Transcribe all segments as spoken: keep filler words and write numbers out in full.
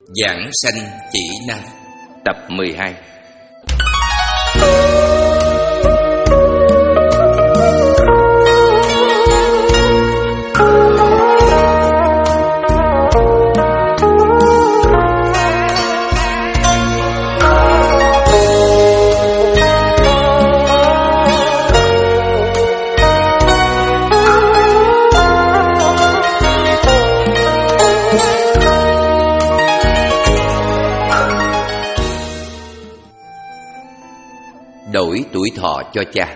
Giảng sanh chỉ năng tập mười hai. Đổi tuổi thọ cho cha.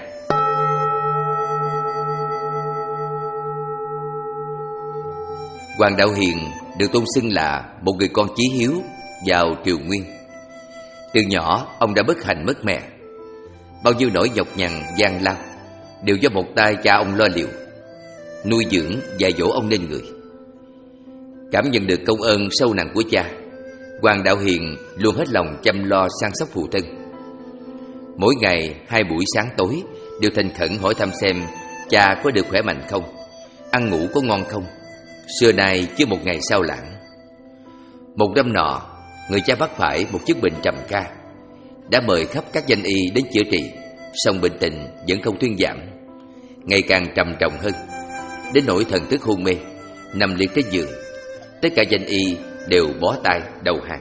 Hoàng Đạo Hiền được tôn xưng là một người con chí hiếu vào triều Nguyên. Từ nhỏ ông đã bất hạnh mất mẹ. Bao nhiêu nỗi nhọc nhằn gian lao đều do một tay cha ông lo liệu, nuôi dưỡng dạy dỗ ông nên người. Cảm nhận được công ơn sâu nặng của cha, Hoàng Đạo Hiền luôn hết lòng chăm lo săn sóc phụ thân. Mỗi ngày hai buổi sáng tối đều thành khẩn hỏi thăm xem cha có được khỏe mạnh không, ăn ngủ có ngon không, xưa nay chưa một ngày sao lãng. Một năm nọ, người cha mắc phải một chứng bệnh trầm kha, đã mời khắp các danh y đến chữa trị, song bệnh tình vẫn không thuyên giảm, ngày càng trầm trọng hơn, đến nỗi thần thức hôn mê, nằm liệt trên giường. Tất cả danh y đều bó tay đầu hàng.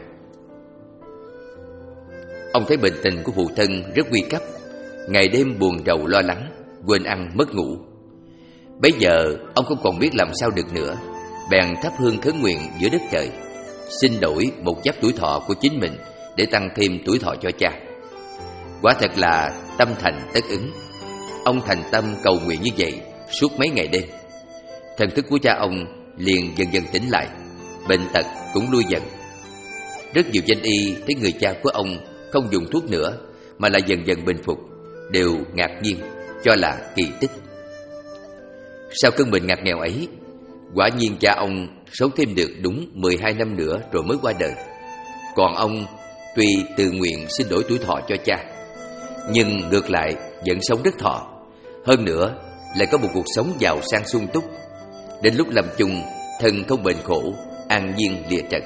Ông thấy bệnh tình của phụ thân rất nguy cấp, ngày đêm buồn rầu lo lắng, quên ăn mất ngủ. Bấy giờ ông không còn biết làm sao được nữa, bèn thắp hương khấn nguyện giữa đất trời, xin đổi một giáp tuổi thọ của chính mình để tăng thêm tuổi thọ cho cha. Quả thật là tâm thành tất ứng. Ông thành tâm cầu nguyện như vậy suốt mấy ngày đêm. Thần thức của cha ông liền dần dần tỉnh lại, bệnh tật cũng lui dần. Rất nhiều danh y thấy người cha của ông không dùng thuốc nữa mà là dần dần bình phục, đều ngạc nhiên, cho là kỳ tích. Sau cơn bệnh ngặt nghèo ấy, quả nhiên cha ông sống thêm được đúng mười hai năm nữa rồi mới qua đời. Còn ông tuy tự nguyện xin đổi tuổi thọ cho cha, nhưng ngược lại vẫn sống rất thọ. Hơn nữa lại có một cuộc sống giàu sang sung túc. Đến lúc lâm chung, thân không bệnh khổ, an nhiên lìa trần.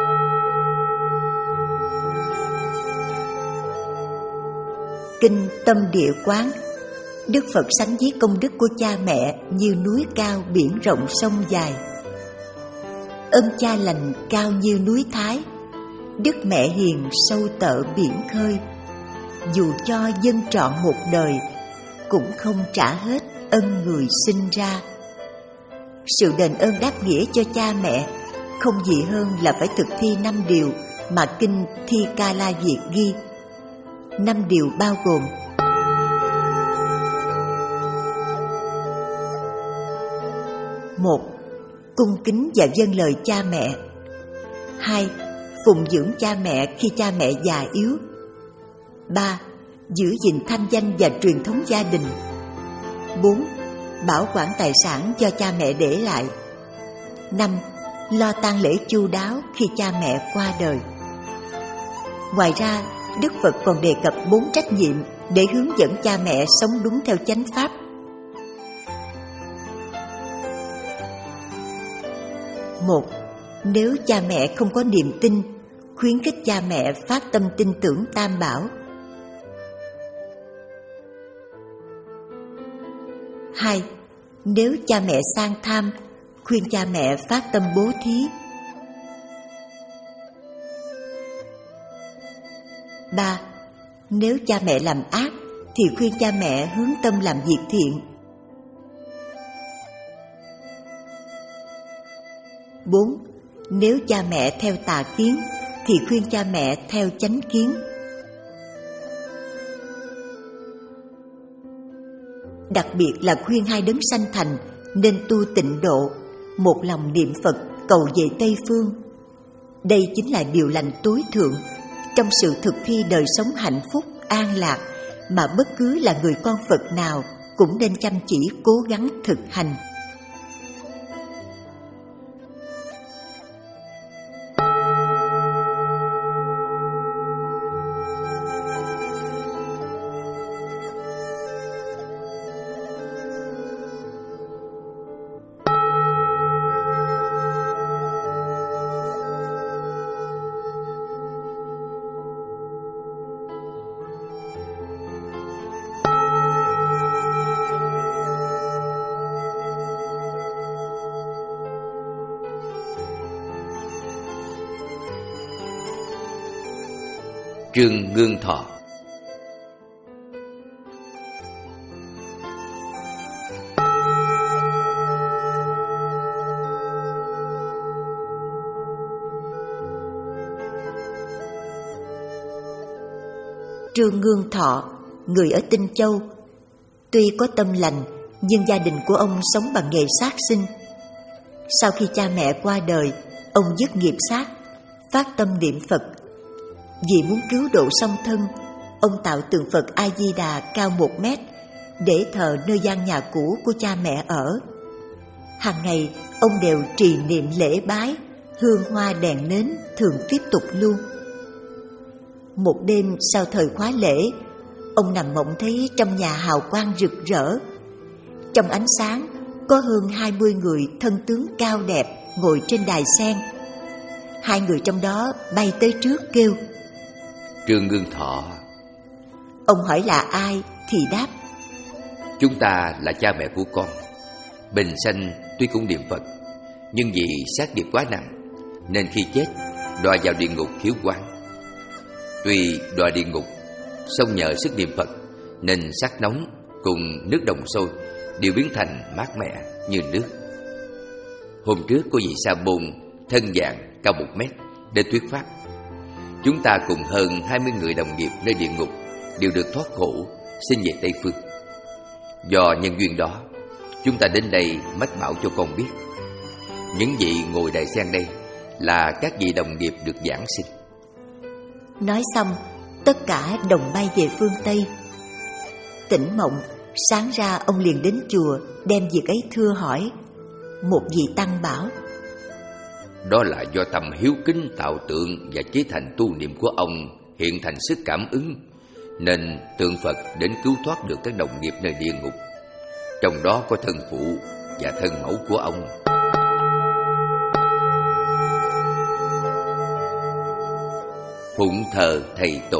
Kinh Tâm Địa Quán, Đức Phật sánh ví công đức của cha mẹ như núi cao biển rộng sông dài. Ơn cha lành cao như núi Thái, đức mẹ hiền sâu tợ biển khơi. Dù cho dâng trọn một đời, cũng không trả hết ân người sinh ra. Sự đền ơn đáp nghĩa cho cha mẹ không gì hơn là phải thực thi năm điều mà Kinh Thi Ca La Diệt ghi. Năm điều bao gồm: một. Cung kính và vâng lời cha mẹ. Hai. Phụng dưỡng cha mẹ khi cha mẹ già yếu. Ba. Giữ gìn thanh danh và truyền thống gia đình. Bốn. Bảo quản tài sản do cha mẹ để lại. Năm. Lo tang lễ chu đáo khi cha mẹ qua đời. Ngoài ra, Đức Phật còn đề cập bốn trách nhiệm để hướng dẫn cha mẹ sống đúng theo chánh pháp. Một. Nếu cha mẹ không có niềm tin, khuyến khích cha mẹ phát tâm tin tưởng Tam Bảo. Hai. Nếu cha mẹ sang tham, khuyên cha mẹ phát tâm bố thí. Ba. Nếu cha mẹ làm ác thì khuyên cha mẹ hướng tâm làm việc thiện. Bốn. Nếu cha mẹ theo tà kiến thì khuyên cha mẹ theo chánh kiến. Đặc biệt là khuyên hai đấng sanh thành nên tu tịnh độ, một lòng niệm Phật cầu về Tây Phương. Đây chính là điều lành tối thượng trong sự thực thi đời sống hạnh phúc, an lạc mà bất cứ là người con Phật nào cũng nên chăm chỉ cố gắng thực hành. Trương Ngương Thọ. Trương Ngương Thọ, người ở Tinh Châu. Tuy có tâm lành, nhưng gia đình của ông sống bằng nghề sát sinh. Sau khi cha mẹ qua đời, ông dứt nghiệp sát, phát tâm niệm Phật. Vì muốn cứu độ song thân, ông tạo tượng Phật A Di Đà cao một mét để thờ nơi gian nhà cũ của cha mẹ ở. Hàng ngày ông đều trì niệm lễ bái, hương hoa đèn nến thường tiếp tục luôn. Một đêm sau thời khóa lễ, ông nằm mộng thấy trong nhà hào quang rực rỡ. Trong ánh sáng có hơn hai mươi người thân tướng cao đẹp ngồi trên đài sen. Hai người trong đó bay tới trước kêu: Trương Ngương Thọ. Ông hỏi là ai thì đáp: Chúng ta là cha mẹ của con. Bình sanh tuy cũng niệm Phật, nhưng vì sát nghiệp quá nặng nên khi chết đọa vào địa ngục khiếu quán. Tuy đọa địa ngục, song nhờ sức niệm Phật nên sắc nóng cùng nước đồng sôi đều biến thành mát mẻ như nước. Hôm trước có vị Sa Môn thân dạng cao một mét để thuyết pháp. Chúng ta cùng hơn hai mươi người đồng nghiệp nơi địa ngục đều được thoát khổ, xin về Tây Phương. Do nhân duyên đó, chúng ta đến đây mách bảo cho con biết. Những vị ngồi đài sen đây là các vị đồng nghiệp được giảng sinh. Nói xong, tất cả đồng bay về phương Tây. Tỉnh mộng, sáng ra ông liền đến chùa đem việc ấy thưa hỏi. Một vị tăng bảo: Đó là do tâm hiếu kính tạo tượng và chế thành tu niệm của ông hiện thành sức cảm ứng, nên tượng Phật đến cứu thoát được các đồng nghiệp nơi địa ngục. Trong đó có thân phụ và thân mẫu của ông. Phụng thờ thầy tổ.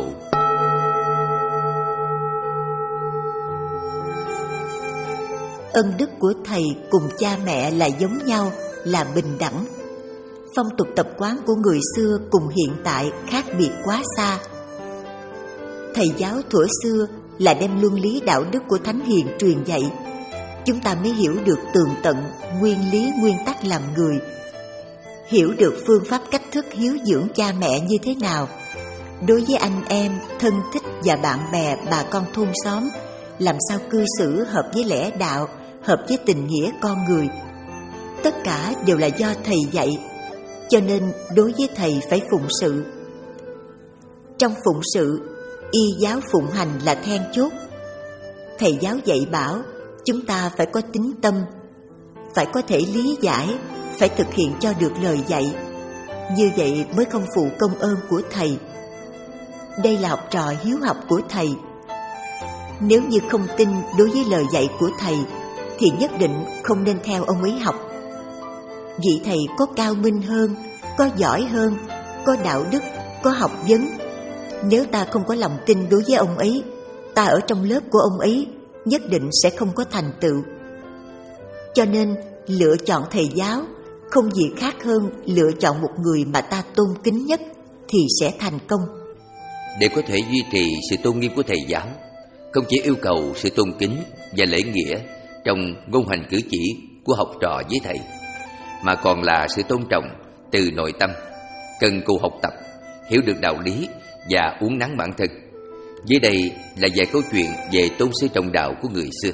Ân đức của thầy cùng cha mẹ là giống nhau, là bình đẳng. Phong tục tập quán của người xưa cùng hiện tại khác biệt quá xa. Thầy giáo thuở xưa là đem luân lý đạo đức của Thánh Hiền truyền dạy. Chúng ta mới hiểu được tường tận nguyên lý nguyên tắc làm người, hiểu được phương pháp cách thức hiếu dưỡng cha mẹ như thế nào. Đối với anh em, thân thích và bạn bè, bà con thôn xóm, làm sao cư xử hợp với lẽ đạo, hợp với tình nghĩa con người. Tất cả đều là do thầy dạy, cho nên đối với thầy phải phụng sự. Trong phụng sự, y giáo phụng hành là then chốt. Thầy giáo dạy bảo chúng ta phải có tín tâm, phải có thể lý giải, phải thực hiện cho được lời dạy. Như vậy mới không phụ công ơn của thầy. Đây là học trò hiếu học của thầy. Nếu như không tin đối với lời dạy của thầy thì nhất định không nên theo ông ấy học. Vị thầy có cao minh hơn, có giỏi hơn, có đạo đức, có học vấn. Nếu ta không có lòng tin đối với ông ấy, ta ở trong lớp của ông ấy nhất định sẽ không có thành tựu. Cho nên lựa chọn thầy giáo không gì khác hơn lựa chọn một người mà ta tôn kính nhất thì sẽ thành công. Để có thể duy trì sự tôn nghiêm của thầy giáo, không chỉ yêu cầu sự tôn kính và lễ nghĩa trong ngôn hành cử chỉ của học trò với thầy, mà còn là sự tôn trọng từ nội tâm, cần cù học tập, hiểu được đạo lý và uốn nắn bản thân. Dưới đây là vài câu chuyện về tôn sư trọng đạo của người xưa.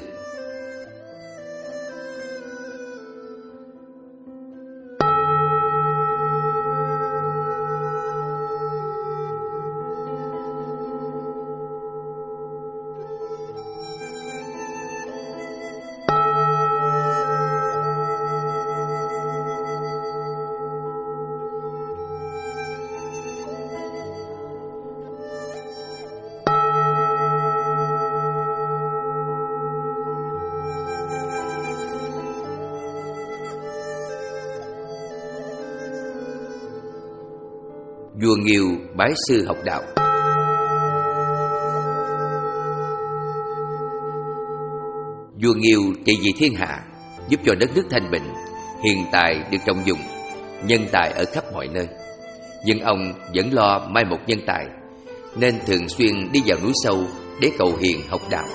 Vua Nghiêu bái sư học đạo. Vua Nghiêu trị vì thiên hạ, giúp cho đất nước thanh bình, hiền tài được trọng dụng, nhân tài ở khắp mọi nơi. Nhưng ông vẫn lo mai một nhân tài, nên thường xuyên đi vào núi sâu để cầu hiền học đạo.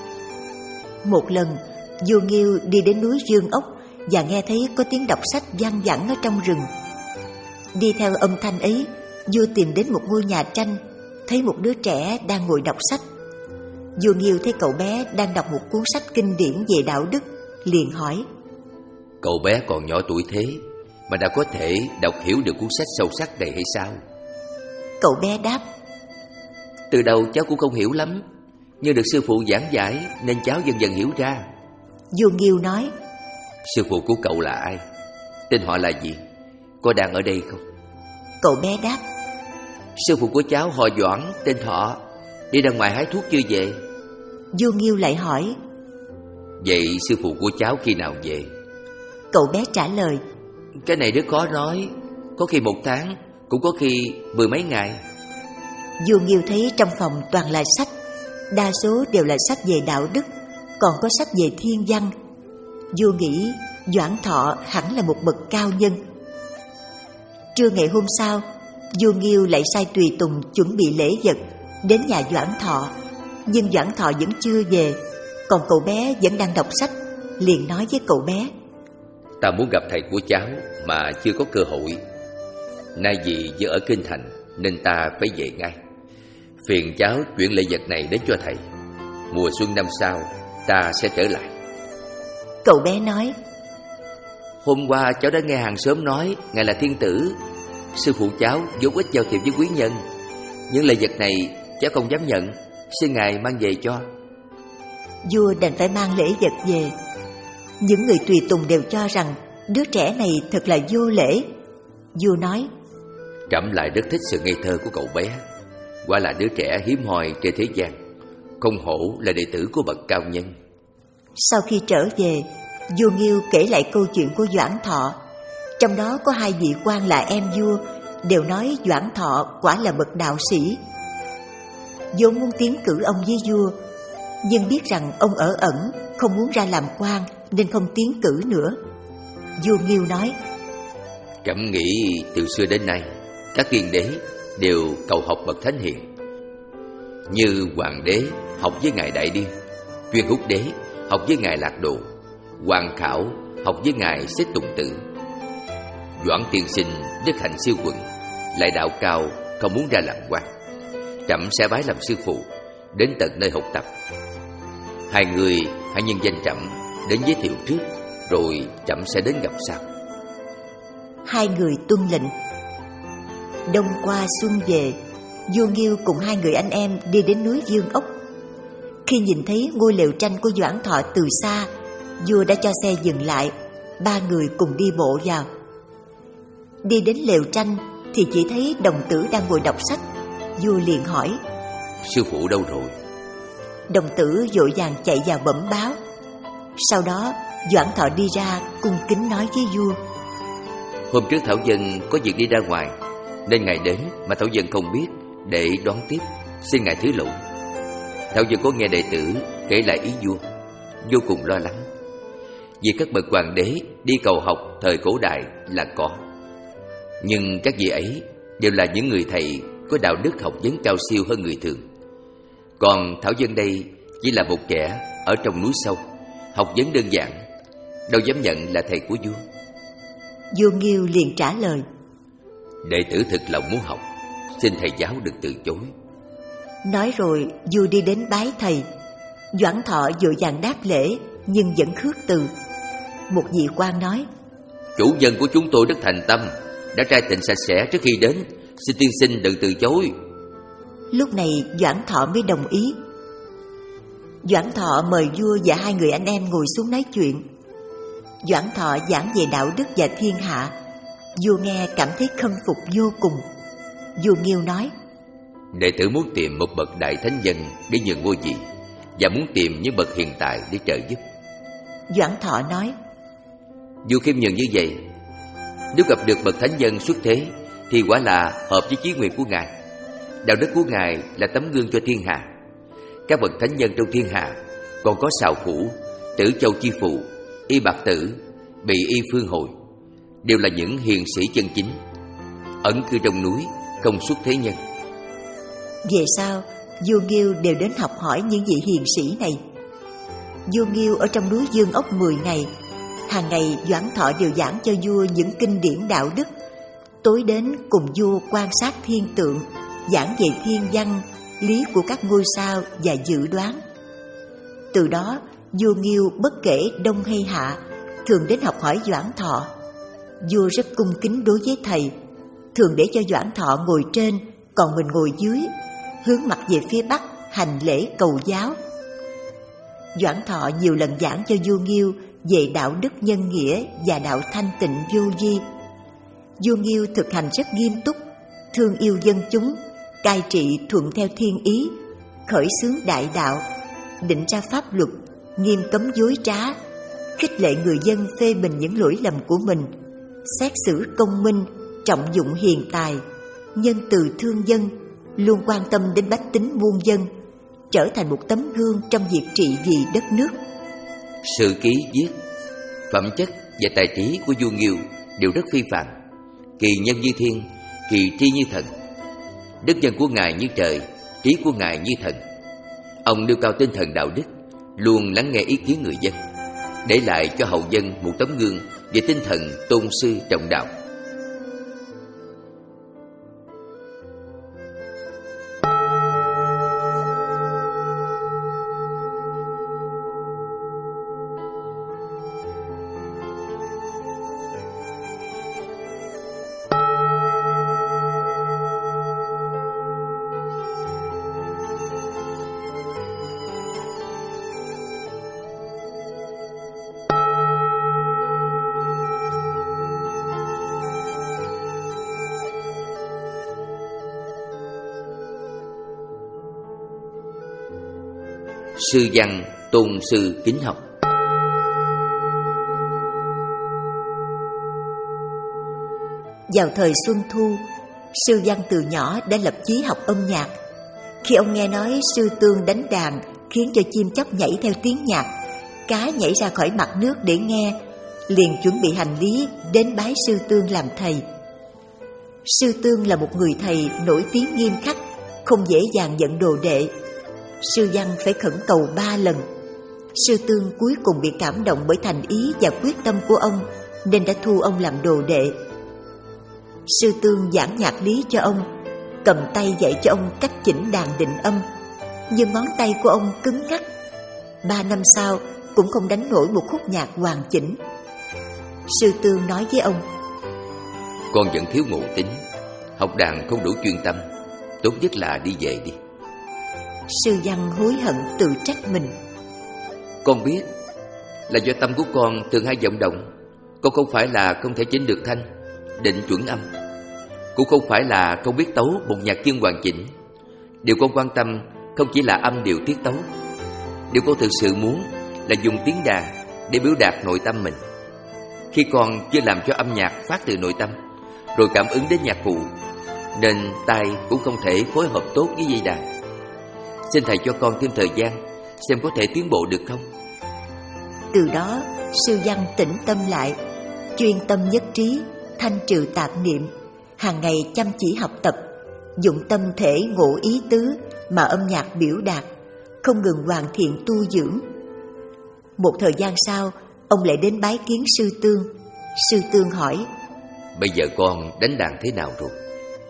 Một lần, vua Nghiêu đi đến núi Dương Ốc và nghe thấy có tiếng đọc sách vang vẳng ở trong rừng. Đi theo âm thanh ấy, vua tìm đến một ngôi nhà tranh, thấy một đứa trẻ đang ngồi đọc sách. Vua Nghiêu thấy cậu bé đang đọc một cuốn sách kinh điển về đạo đức, liền hỏi: Cậu bé còn nhỏ tuổi thế mà đã có thể đọc hiểu được cuốn sách sâu sắc này hay sao? Cậu bé đáp: Từ đầu cháu cũng không hiểu lắm, nhưng được sư phụ giảng giải nên cháu dần dần hiểu ra. Vua Nghiêu nói: Sư phụ của cậu là ai? Tên họ là gì? Có đang ở đây không? Cậu bé đáp: Sư phụ của cháu họ Doãn, tên Thọ, đi ra ngoài hái thuốc chưa về. Vua Nghiêu lại hỏi: Vậy sư phụ của cháu khi nào về? Cậu bé trả lời: Cái này rất khó nói, có khi một tháng, cũng có khi mười mấy ngày. Vua Nghiêu thấy trong phòng toàn là sách, đa số đều là sách về đạo đức, còn có sách về thiên văn. Vua nghĩ Doãn Thọ hẳn là một bậc cao nhân. Trưa ngày hôm sau, vua Nghiêu lại sai tùy tùng chuẩn bị lễ vật đến nhà Doãn Thọ, nhưng Doãn Thọ vẫn chưa về, còn cậu bé vẫn đang đọc sách, liền nói với cậu bé: Ta muốn gặp thầy của cháu mà chưa có cơ hội. Nay vì giờ ở kinh thành nên ta phải về ngay. Phiền cháu chuyển lễ vật này đến cho thầy. Mùa xuân năm sau ta sẽ trở lại. Cậu bé nói: Hôm qua cháu đã nghe hàng xóm nói ngài là thiên tử. Sư phụ cháu vốn ít giao thiệp với quý nhân, những lễ vật này cháu không dám nhận, xin ngài mang về cho. Vua đành phải mang lễ vật về. Những người tùy tùng đều cho rằng đứa trẻ này thật là vô lễ. Vua nói: Trẫm lại rất thích sự ngây thơ của cậu bé, quả là đứa trẻ hiếm hoi trên thế gian, không hổ là đệ tử của bậc cao nhân. Sau khi trở về, vua Nghiêu kể lại câu chuyện của Doãn Thọ. Trong đó có hai vị quan là em vua, đều nói Doãn Thọ quả là bậc đạo sĩ. Vốn muốn tiến cử ông với vua, nhưng biết rằng ông ở ẩn, không muốn ra làm quan nên không tiến cử nữa. Vua Nghiêu nói: Trẫm nghĩ từ xưa đến nay các tiên đế đều cầu học bậc thánh hiền. Như hoàng đế học với ngài Đại Điên, Tuyên Húc đế học với ngài Lạc Độ, Hoàng Khảo học với ngài Xích Tùng Tử. Doãn tiên sinh đức hạnh siêu quần, lại đạo cao, không muốn ra làm quan. Trẫm sẽ bái làm sư phụ, đến tận nơi học tập. Hai người hãy nhân danh trẫm đến giới thiệu trước, rồi trẫm sẽ đến gặp sau. Hai người tuân lệnh. Đông qua xuân về, vua Nghiêu cùng hai người anh em đi đến núi Dương Ốc. Khi nhìn thấy ngôi lều tranh của Doãn Thọ từ xa, vua đã cho xe dừng lại, ba người cùng đi bộ vào. Đi đến lều tranh thì chỉ thấy đồng tử đang ngồi đọc sách. Vua liền hỏi: Sư phụ đâu rồi? Đồng tử vội vàng chạy vào bẩm báo. Sau đó Doãn Thọ đi ra cung kính nói với vua: Hôm trước Thảo Dân có việc đi ra ngoài, nên ngài đến mà Thảo Dân không biết, để đón tiếp, xin ngài thứ lỗi. Thảo Dân có nghe đệ tử kể lại ý vua, vô cùng lo lắng. Vì các bậc hoàng đế đi cầu học thời cổ đại là có, nhưng các vị ấy đều là những người thầy có đạo đức học vấn cao siêu hơn người thường. Còn Thảo Dân đây chỉ là một kẻ ở trong núi sâu, học vấn đơn giản, đâu dám nhận là thầy của vua. Vua Nghiêu liền trả lời: Đệ tử thực lòng muốn học, xin thầy giáo đừng từ chối. Nói rồi vua đi đến bái thầy. Doãn Thọ vội vàng đáp lễ, nhưng vẫn khước từ. Một vị quan nói: Chủ nhân của chúng tôi rất thành tâm, đã trai tịnh sạch sẽ trước khi đến, xin tiên sinh đừng từ chối. Lúc này Doãn Thọ mới đồng ý. Doãn Thọ mời vua và hai người anh em ngồi xuống nói chuyện. Doãn Thọ giảng về đạo đức và thiên hạ. Vua nghe cảm thấy khâm phục vô cùng. Vua Nghiêu nói: Đệ tử muốn tìm một bậc đại thánh nhân để nhường ngôi vị, và muốn tìm những bậc hiện tại để trợ giúp. Doãn Thọ nói: Vua khiêm nhường như vậy, nếu gặp được bậc thánh nhân xuất thế thì quả là hợp với chí nguyện của ngài. Đạo đức của ngài là tấm gương cho thiên hạ. Các bậc thánh nhân trong thiên hạ còn có Sào Phủ, Tử Châu Chi Phụ, Y Bạc Tử, Bị Y Phương Hồi, đều là những hiền sĩ chân chính, ẩn cư trong núi, không xuất thế nhân. Về sau, vua Nghiêu đều đến học hỏi những vị hiền sĩ này. Vua Nghiêu ở trong núi Dương Ốc mười ngày. Hàng ngày Doãn Thọ đều giảng cho vua những kinh điển đạo đức. Tối đến cùng vua quan sát thiên tượng, giảng về thiên văn, lý của các ngôi sao và dự đoán. Từ đó, vua Nghiêu bất kể đông hay hạ, thường đến học hỏi Doãn Thọ. Vua rất cung kính đối với thầy, thường để cho Doãn Thọ ngồi trên, còn mình ngồi dưới, hướng mặt về phía bắc hành lễ cầu giáo. Doãn Thọ nhiều lần giảng cho vua Nghiêu về đạo đức nhân nghĩa và đạo thanh tịnh vô vi. Vua Nghiêu thực hành rất nghiêm túc, thương yêu dân chúng, cai trị thuận theo thiên ý, khởi xướng đại đạo, định ra pháp luật, nghiêm cấm dối trá, khích lệ người dân phê bình những lỗi lầm của mình, xét xử công minh, trọng dụng hiền tài, nhân từ thương dân, luôn quan tâm đến bách tính muôn dân, trở thành một tấm gương trong việc trị vì đất nước. Sử ký viết: phẩm chất và tài trí của vua Nghiêu đều rất phi phàm, kỳ nhân như thiên, kỳ tri như thần. Đức nhân của ngài như trời, trí của ngài như thần. Ông nêu cao tinh thần đạo đức, luôn lắng nghe ý kiến người dân, để lại cho hậu dân một tấm gương về tinh thần tôn sư trọng đạo. Sư văn tôn sư kính học. Vào thời Xuân Thu, Sư Văn từ nhỏ đã lập chí học âm nhạc. Khi ông nghe nói sư tương đánh đàn khiến cho chim chóc nhảy theo tiếng nhạc, cá nhảy ra khỏi mặt nước để nghe, liền chuẩn bị hành lý đến bái sư tương làm thầy. Sư tương là một người thầy nổi tiếng nghiêm khắc, không dễ dàng nhận đồ đệ. Sư Văn phải khẩn cầu ba lần. Sư tương cuối cùng bị cảm động bởi thành ý và quyết tâm của ông, nên đã thu ông làm đồ đệ. Sư tương giảng nhạc lý cho ông, cầm tay dạy cho ông cách chỉnh đàn định âm, nhưng ngón tay của ông cứng ngắc. Ba năm sau cũng không đánh nổi một khúc nhạc hoàn chỉnh. Sư tương nói với ông: con vẫn thiếu ngộ tính, học đàn không đủ chuyên tâm, tốt nhất là đi về đi. Sư Văn hối hận tự trách mình. Con biết là do tâm của con thường hay vọng động. Con không phải là không thể chỉnh được thanh, định chuẩn âm, cũng không phải là không biết tấu một nhạc chương hoàn chỉnh. Điều con quan tâm không chỉ là âm điệu tiết tấu. Điều con thực sự muốn là dùng tiếng đàn để biểu đạt nội tâm mình. Khi con chưa làm cho âm nhạc phát từ nội tâm, rồi cảm ứng đến nhạc cụ, nên tai cũng không thể phối hợp tốt với dây đàn. Xin thầy cho con thêm thời gian, xem có thể tiến bộ được không. Từ đó, Sư Văn tĩnh tâm lại, chuyên tâm nhất trí, thanh trừ tạp niệm, hàng ngày chăm chỉ học tập, dụng tâm thể ngộ ý tứ mà âm nhạc biểu đạt, không ngừng hoàn thiện tu dưỡng. Một thời gian sau, ông lại đến bái kiến Sư Tương. Sư Tương hỏi: bây giờ con đánh đàn thế nào rồi?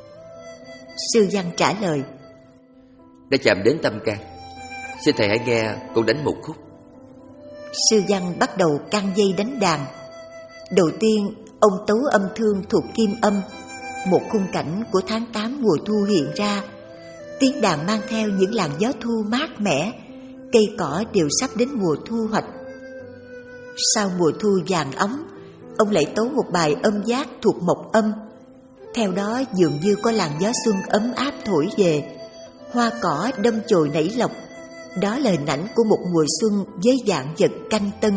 Sư Văn trả lời: đã chạm đến tâm can. Xin thầy hãy nghe con đánh một khúc. Sư Văn bắt đầu căng dây đánh đàn. Đầu tiên, ông tấu âm thương thuộc kim âm. Một khung cảnh của tháng tám mùa thu hiện ra. Tiếng đàn mang theo những làn gió thu mát mẻ, cây cỏ đều sắp đến mùa thu hoạch. Sau mùa thu vàng ấm, ông lại tấu một bài âm giác thuộc mộc âm. Theo đó dường như có làn gió xuân ấm áp thổi về, hoa cỏ đâm chồi nảy lộc. Đó là hình ảnh của một mùa xuân với vạn vật canh tân.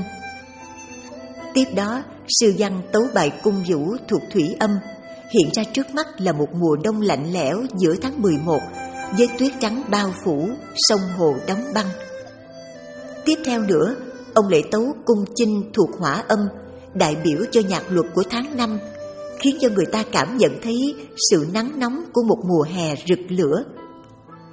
Tiếp đó, Sư Văn tấu bài cung vũ thuộc thủy âm. Hiện ra trước mắt là một mùa đông lạnh lẽo giữa tháng mười một, với tuyết trắng bao phủ, sông hồ đóng băng. Tiếp theo nữa, ông lại tấu cung chinh thuộc hỏa âm, đại biểu cho nhạc luật của tháng năm, khiến cho người ta cảm nhận thấy sự nắng nóng của một mùa hè rực lửa.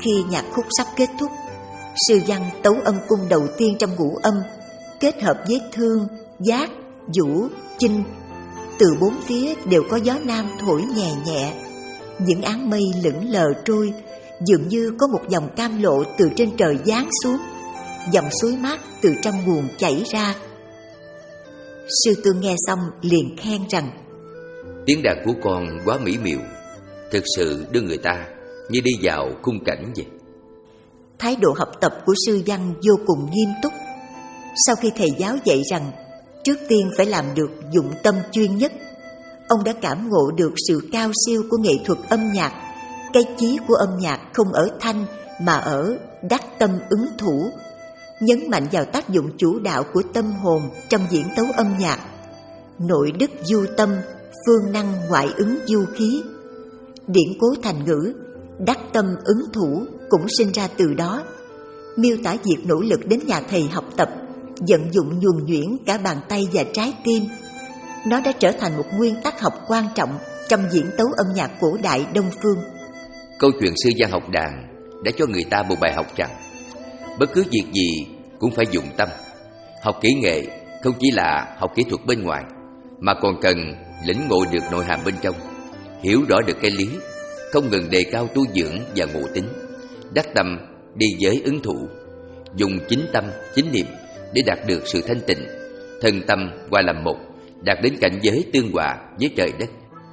khi nhạc khúc sắp kết thúc, Sư Văn tấu âm cung đầu tiên trong ngũ âm, kết hợp với thương, giác, vũ, chinh. Từ bốn phía đều có gió nam thổi nhẹ nhẹ, những áng mây lững lờ trôi, dường như có một dòng cam lộ từ trên trời giáng xuống, dòng suối mát từ trong nguồn chảy ra. Sư Tương nghe xong liền khen rằng: tiếng đàn của con quá mỹ miều, thực sự đưa người ta như đi vào khung cảnh vậy. Thái độ học tập của Sư Văn vô cùng nghiêm túc. Sau khi thầy giáo dạy rằng trước tiên phải làm được dụng tâm chuyên nhất, ông đã cảm ngộ được sự cao siêu của nghệ thuật âm nhạc. Cái chí của âm nhạc không ở thanh mà ở đắc tâm ứng thủ, nhấn mạnh vào tác dụng chủ đạo của tâm hồn trong diễn tấu âm nhạc. Nội đức du tâm, phương năng ngoại ứng du khí. Điển cố thành ngữ đắc tâm ứng thủ cũng sinh ra từ đó, miêu tả việc nỗ lực đến nhà thầy học tập, vận dụng nhuần nhuyễn cả bàn tay và trái tim. Nó đã trở thành một nguyên tắc học quan trọng trong diễn tấu âm nhạc cổ đại Đông phương. Câu chuyện Sư Văn học đàn đã cho người ta một bài học rằng bất cứ việc gì cũng phải dụng tâm. Học kỹ nghệ không chỉ là học kỹ thuật bên ngoài, mà còn cần lĩnh ngộ được nội hàm bên trong, hiểu rõ được cái lý, không ngừng đề cao tu dưỡng và ngộ tính, đắc tâm đi giới ứng thủ, dùng chính tâm, chính niệm để đạt được sự thanh tịnh, thân tâm hòa làm một, đạt đến cảnh giới tương hòa với trời đất.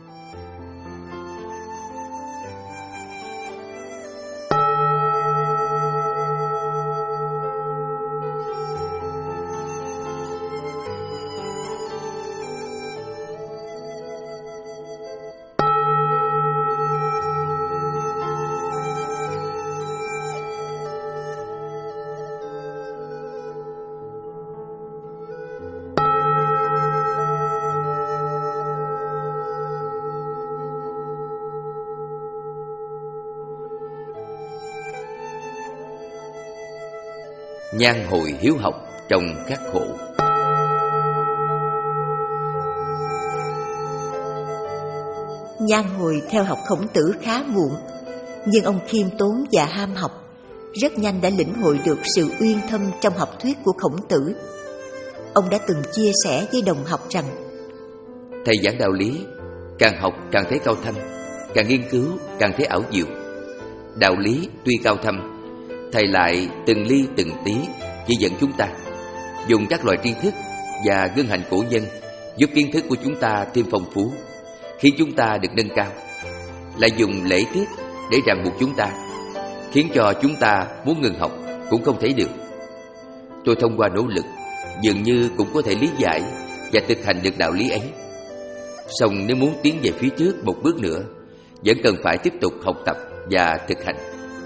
Nhan hồi hiếu học trong khắc khổ. Nhan hồi theo học Khổng Tử khá muộn, nhưng ông khiêm tốn và ham học, rất nhanh đã lĩnh hội được sự uyên thâm trong học thuyết của Khổng Tử. Ông đã từng chia sẻ với đồng học rằng: thầy giảng đạo lý, càng học càng thấy cao thâm, càng nghiên cứu càng thấy ảo diệu. Đạo lý tuy cao thâm, thầy lại từng ly từng tí chỉ dẫn chúng ta, dùng các loại tri thức và gương hạnh cổ nhân giúp kiến thức của chúng ta thêm phong phú, khiến chúng ta được nâng cao, lại dùng lễ tiết để ràng buộc chúng ta, khiến cho chúng ta muốn ngừng học cũng không thể được. Tôi thông qua nỗ lực dường như cũng có thể lý giải và thực hành được đạo lý ấy. Song nếu muốn tiến về phía trước một bước nữa, vẫn cần phải tiếp tục học tập và thực hành.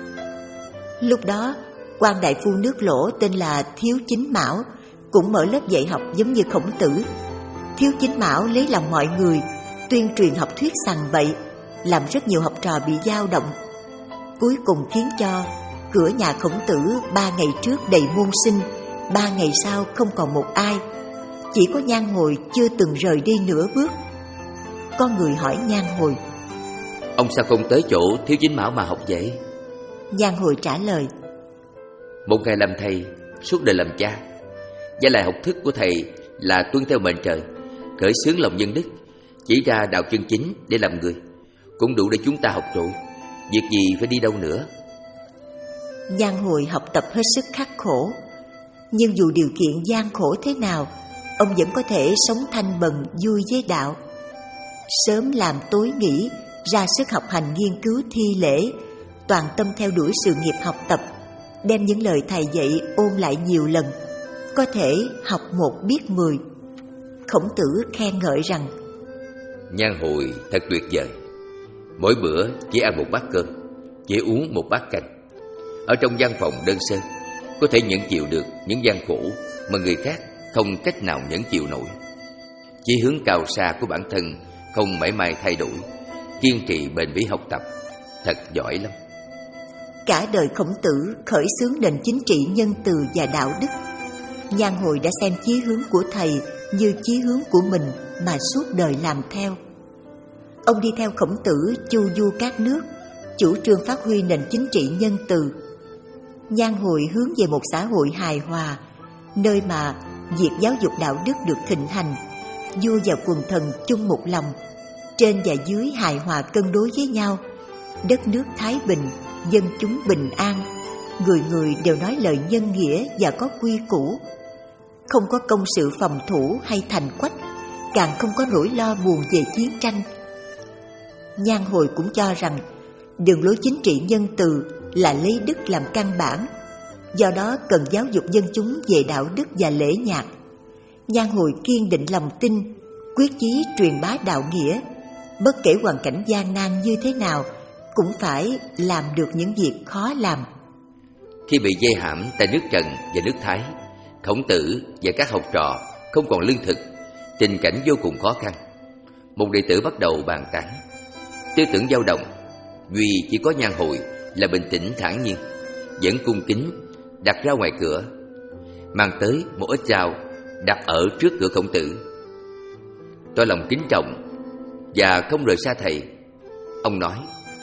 Lúc đó, quan đại phu nước Lỗ tên là Thiếu Chính Mão cũng mở lớp dạy học giống như Khổng Tử. Thiếu Chính Mão lấy lòng mọi người, tuyên truyền học thuyết sằng bậy, làm rất nhiều học trò bị dao động. Cuối cùng khiến cho cửa nhà Khổng Tử ba ngày trước đầy môn sinh, ba ngày sau không còn một ai. Chỉ có Nhan Hồi chưa từng rời đi nửa bước. Có người hỏi Nhan Hồi: ông sao không tới chỗ Thiếu Chính Mão mà học vậy? Nhan Hồi trả lời: một ngày làm thầy, suốt đời làm cha. Và lại học thức của thầy là tuân theo mệnh trời, khởi xướng lòng nhân đức, chỉ ra đạo chân chính để làm người, cũng đủ để chúng ta học rồi. Việc gì phải đi đâu nữa. Nhan Hồi học tập hết sức khắc khổ, nhưng dù điều kiện gian khổ thế nào, ông vẫn có thể sống thanh bần vui với đạo. Sớm làm tối nghỉ, ra sức học hành nghiên cứu thi lễ, toàn tâm theo đuổi sự nghiệp học tập, đem những lời thầy dạy ôn lại nhiều lần, có thể học một biết mười. Khổng Tử khen ngợi rằng: Nhan Hồi thật tuyệt vời. Mỗi bữa chỉ ăn một bát cơm, chỉ uống một bát canh. Ở trong văn phòng đơn sơ, có thể nhẫn chịu được những gian khổ mà người khác không cách nào nhẫn chịu nổi. Chí hướng cao xa của bản thân không mảy may thay đổi, kiên trì bền bỉ học tập, thật giỏi lắm. Cả đời Khổng Tử khởi xướng nền chính trị nhân từ và đạo đức. Nhan Hồi đã xem chí hướng của thầy như chí hướng của mình mà suốt đời làm theo. Ông đi theo Khổng Tử chu du các nước, chủ trương phát huy nền chính trị nhân từ. Nhan Hồi hướng về một xã hội hài hòa, nơi mà việc giáo dục đạo đức được thịnh hành, vua và quần thần chung một lòng, trên và dưới hài hòa cân đối với nhau, đất nước thái bình, dân chúng bình an, người người đều nói lời nhân nghĩa và có quy củ, không có công sự phòng thủ hay thành quách, càng không có nỗi lo buồn về chiến tranh. Nhan Hồi cũng cho rằng đường lối chính trị nhân từ là lấy đức làm căn bản, do đó cần giáo dục dân chúng về đạo đức và lễ nhạc. Nhan Hồi kiên định lòng tin, quyết chí truyền bá đạo nghĩa, bất kể hoàn cảnh gian nan như thế nào cũng phải làm được những việc khó làm. Khi bị vây hãm tại nước Trần và nước Thái, Khổng Tử và các học trò không còn lương thực, tình cảnh vô cùng khó khăn. Một đệ tử bắt đầu bàn tán, tư tưởng dao động, duy chỉ có Nhan Hồi là bình tĩnh thản nhiên, vẫn cung kính đặt ra ngoài cửa, mang tới một ít rau đặt ở trước cửa Khổng Tử. Tỏ lòng kính trọng và không rời xa thầy, ông nói: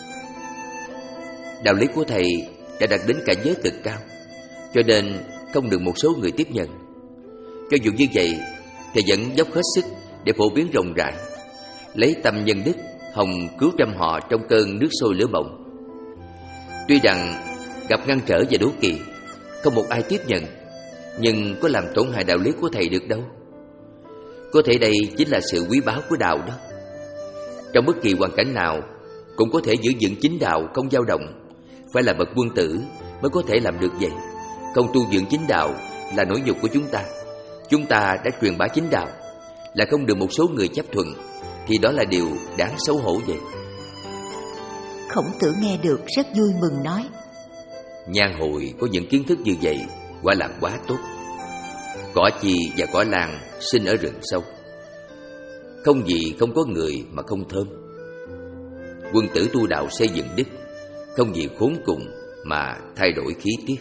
đạo lý của thầy đã đạt đến cảnh giới cực cao, cho nên không được một số người tiếp nhận. Cho dù như vậy, thầy vẫn dốc hết sức để phổ biến rộng rãi, lấy tâm nhân đức hòng cứu trăm họ trong cơn nước sôi lửa bỏng. Tuy rằng gặp ngăn trở và đố kỵ, không một ai tiếp nhận, nhưng có làm tổn hại đạo lý của thầy được đâu. Có thể đây chính là sự quý báu của đạo đó. Trong bất kỳ hoàn cảnh nào cũng có thể giữ vững chính đạo không dao động. Phải là bậc quân tử mới có thể làm được vậy. Không tu dưỡng chính đạo là nỗi nhục của chúng ta. Chúng ta đã truyền bá chính đạo, là không được một số người chấp thuận, thì đó là điều đáng xấu hổ vậy. Khổng Tử nghe được rất vui mừng nói: Nhan Hồi có những kiến thức như vậy quả là quá tốt. Cỏ chi và cỏ lan sinh ở rừng sâu, không gì không có người mà không thơm. Quân tử tu đạo xây dựng đức, không gì khốn cùng mà thay đổi khí tiết.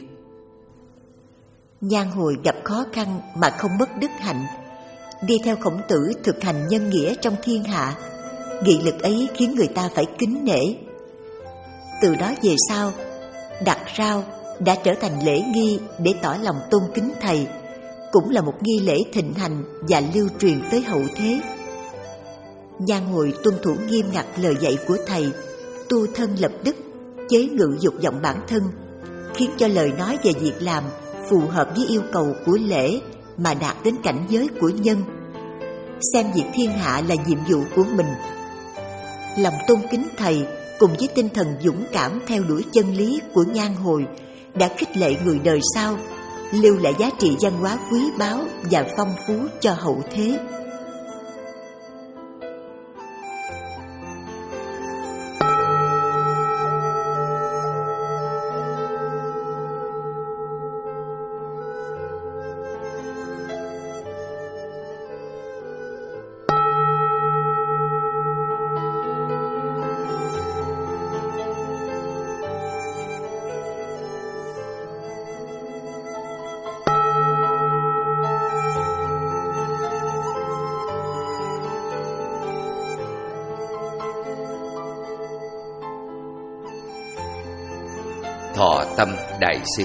Nhan Hồi gặp khó khăn mà không mất đức hạnh, đi theo Khổng Tử thực hành nhân nghĩa trong thiên hạ. Nghị lực ấy khiến người ta phải kính nể. Từ đó về sau, đặt rau đã trở thành lễ nghi để tỏ lòng tôn kính thầy, cũng là một nghi lễ thịnh hành và lưu truyền tới hậu thế. Nhan Hồi tuân thủ nghiêm ngặt lời dạy của thầy, tu thân lập đức, chế ngự dục vọng bản thân, khiến cho lời nói và việc làm phù hợp với yêu cầu của lễ mà đạt đến cảnh giới của nhân. Xem việc thiên hạ là nhiệm vụ của mình. Lòng tôn kính thầy cùng với tinh thần dũng cảm theo đuổi chân lý của Nhan Hồi đã khích lệ người đời sau, lưu lại giá trị văn hóa quý báu và phong phú cho hậu thế. Thọ Tâm Đại Sư.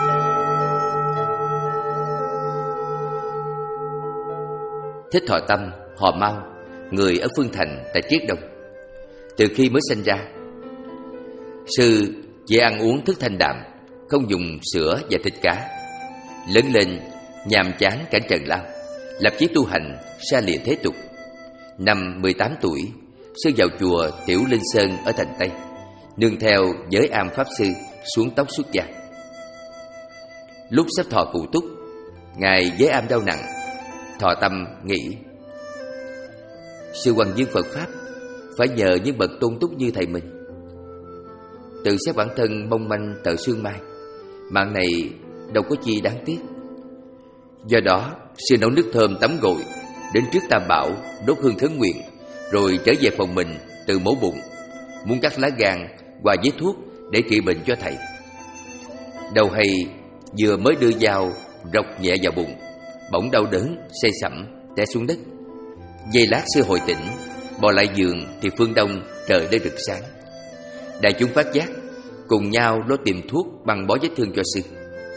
Thích Thọ Tâm, họ Mao, người ở Phương Thành tại Triết Đông. Từ khi mới sinh ra, sư chỉ ăn uống thức thanh đạm, không dùng sữa và thịt cá. Lớn lên nhàm chán cảnh trần lao, lập chí tu hành xa lìa thế tục. Năm mười tám tuổi, sư vào chùa Tiểu Linh Sơn ở thành Tây, nương theo Giới Am Pháp Sư xuống tóc xuất gia. Lúc sắp thọ cụ túc, ngài Giới Am đau nặng. Thọ Tâm nghĩ, sự hoằng dương Phật Pháp phải nhờ những bậc tôn túc như thầy mình. Tự xét bản thân mong manh tợ xương mai, mạng này đâu có chi đáng tiếc. Do đó, sư nấu nước thơm tắm gội, đến trước Tam Bảo đốt hương khấn nguyện, rồi trở về phòng mình tự mổ bụng, muốn cắt lá gan hòa với thuốc để trị bệnh cho thầy. Đầu hay vừa mới đưa dao rọc nhẹ vào bụng, bỗng đau đớn say sẩm té xuống đất. Giây lát sư hồi tỉnh, bò lại giường thì phương đông trời đã rực sáng. Đại chúng phát giác, cùng nhau lo tìm thuốc băng bó vết thương cho sư.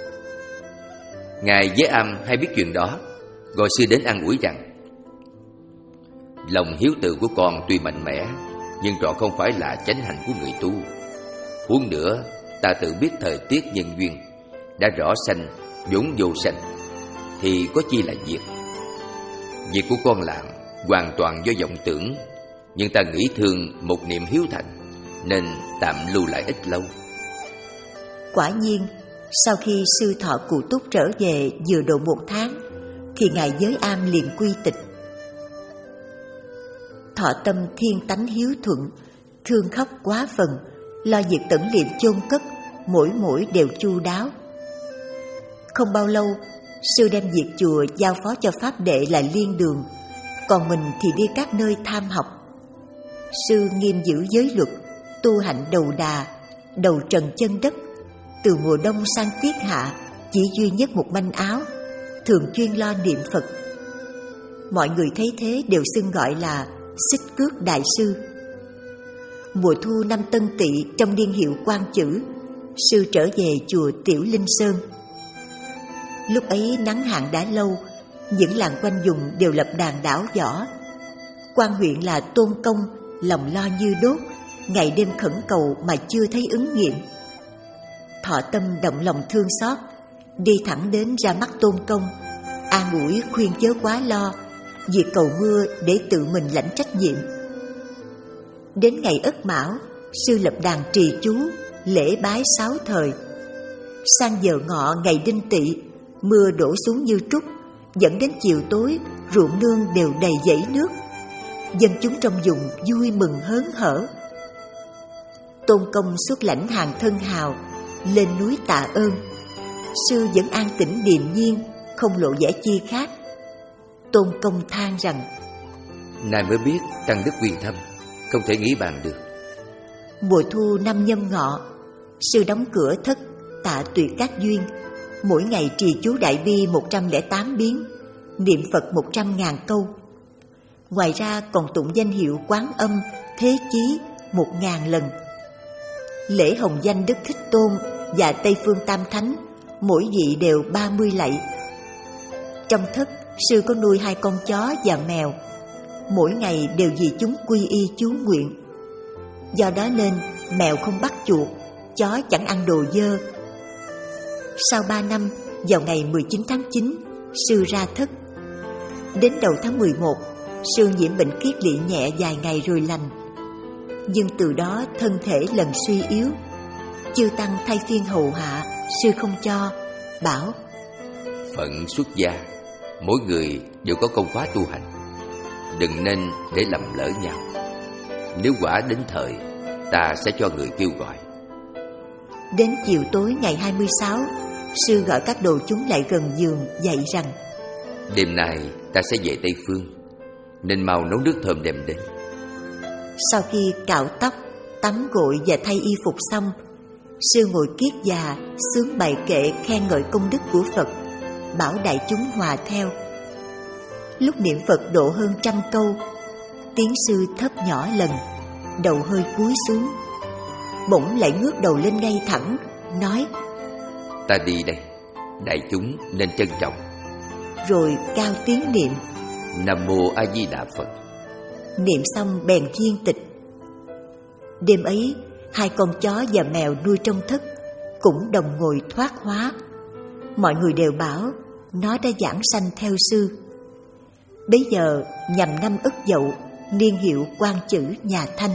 Ngài Giới Am hay biết chuyện đó, gọi sư đến an ủi rằng: lòng hiếu từ của con tuy mạnh mẽ, nhưng trọn không phải là chánh hạnh của người tu. Huống nữa, ta tự biết thời tiết nhân duyên, đã rõ sanh vốn vô sanh, thì có chi là diệt. Việc của con làm hoàn toàn do vọng tưởng, nhưng ta nghĩ thương một niệm hiếu thành, nên tạm lưu lại ít lâu. Quả nhiên, sau khi sư Thọ Cụ Túc trở về vừa độ một tháng, thì ngài Giới Am liền quy tịch. Thọ Tâm thiên tánh hiếu thuận, thương khóc quá phần, lo việc tẩn liệm chôn cất, mỗi mỗi đều chu đáo. Không bao lâu, sư đem việc chùa giao phó cho pháp đệ là Liên Đường, còn mình thì đi các nơi tham học. Sư nghiêm giữ giới luật, tu hạnh đầu đà, đầu trần chân đất. Từ mùa đông sang tiết hạ, chỉ duy nhất một manh áo, thường chuyên lo niệm Phật. Mọi người thấy thế đều xưng gọi là Xích Cước Đại Sư. Mùa thu năm Tân Tỵ, trong niên hiệu Quan Chữ, sư trở về chùa Tiểu Linh Sơn. Lúc ấy nắng hạn đã lâu, những làng quanh vùng đều lập đàn đảo võ. Quan huyện là Tôn Công lòng lo như đốt, ngày đêm khẩn cầu mà chưa thấy ứng nghiệm. Thọ Tâm động lòng thương xót, đi thẳng đến ra mắt Tôn Công, an ủi khuyên chớ quá lo, việc cầu mưa để tự mình lãnh trách nhiệm. Đến ngày Ất Mão, sư lập đàn trì chú, lễ bái sáu thời. Sang giờ ngọ ngày Đinh Tỵ, mưa đổ xuống như trút, dẫn đến chiều tối ruộng nương đều đầy dãy nước. Dân chúng trong vùng vui mừng hớn hở. Tôn Công xuất lãnh hàng thân hào, lên núi tạ ơn. Sư vẫn an tĩnh điềm nhiên, không lộ vẻ chi khác. Tôn Công than rằng: nay mới biết tăng đức quyền thâm, không thể nghĩ bàn được. Mùa thu năm Nhâm Ngọ, sư đóng cửa thất tạ tuyệt các duyên, mỗi ngày trì chú đại bi một trăm lẻ tám biến, niệm Phật một trăm ngàn câu. Ngoài ra còn tụng danh hiệu Quán Âm, Thế Chí một ngàn lần. Lễ hồng danh Đức Thích Tôn và Tây Phương Tam Thánh, mỗi vị đều ba mươi lạy. Trong thất, sư có nuôi hai con chó và mèo, mỗi ngày đều vì chúng quy y chú nguyện. Do đó nên mèo không bắt chuột, chó chẳng ăn đồ dơ. Sau ba năm, vào ngày mười chín tháng chín, sư ra thất. Đến đầu tháng mười một, sư nhiễm bệnh kiết lỵ nhẹ vài ngày rồi lành. Nhưng từ đó thân thể lần suy yếu. Chư tăng thay phiên hầu hạ, sư không cho, bảo: phận xuất gia, mỗi người đều có công khóa tu hành, đừng nên để lầm lỡ nhau. Nếu quả đến thời, ta sẽ cho người kêu gọi. Đến chiều tối ngày hai mươi sáu, sư gọi các đồ chúng lại gần giường dạy rằng: đêm nay ta sẽ về Tây Phương, nên mau nấu nước thơm đem đến. Sau khi cạo tóc, tắm gội và thay y phục xong, sư ngồi kiết già xướng bài kệ khen ngợi công đức của Phật, bảo đại chúng hòa theo. Lúc niệm Phật độ hơn trăm câu, tiếng sư thấp nhỏ lần, đầu hơi cúi xuống, bỗng lại ngước đầu lên ngay thẳng, nói: ta đi đây, đại chúng nên trân trọng. Rồi cao tiếng niệm: Nam Mô A Di Đà Phật. Niệm xong bèn viên tịch. Đêm ấy, hai con chó và mèo nuôi trong thất cũng đồng ngồi thoát hóa. Mọi người đều bảo nó đã giảng sanh theo sư. Bấy giờ nhằm năm Ất Dậu, niên hiệu Quan Chữ nhà Thanh.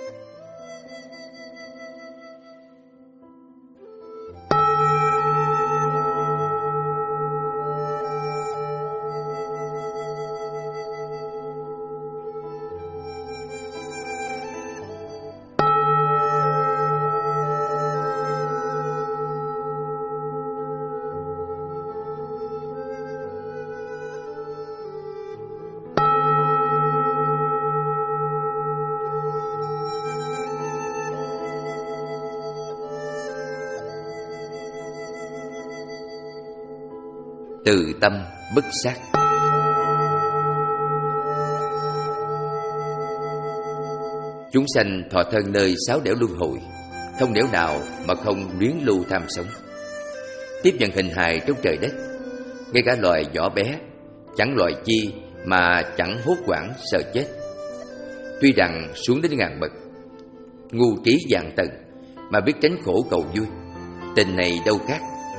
Từ tâm bất sát. Chúng sanh thọ thân nơi sáu nẻo luân hồi, không nẻo nào mà không luyến lưu tham sống. Tiếp nhận hình hài trong trời đất, ngay cả loài nhỏ bé, chẳng loài chi mà chẳng hốt hoảng sợ chết. Tuy rằng xuống đến ngàn bậc, ngu trí vạn tầng, mà biết tránh khổ cầu vui, tình này đâu khác.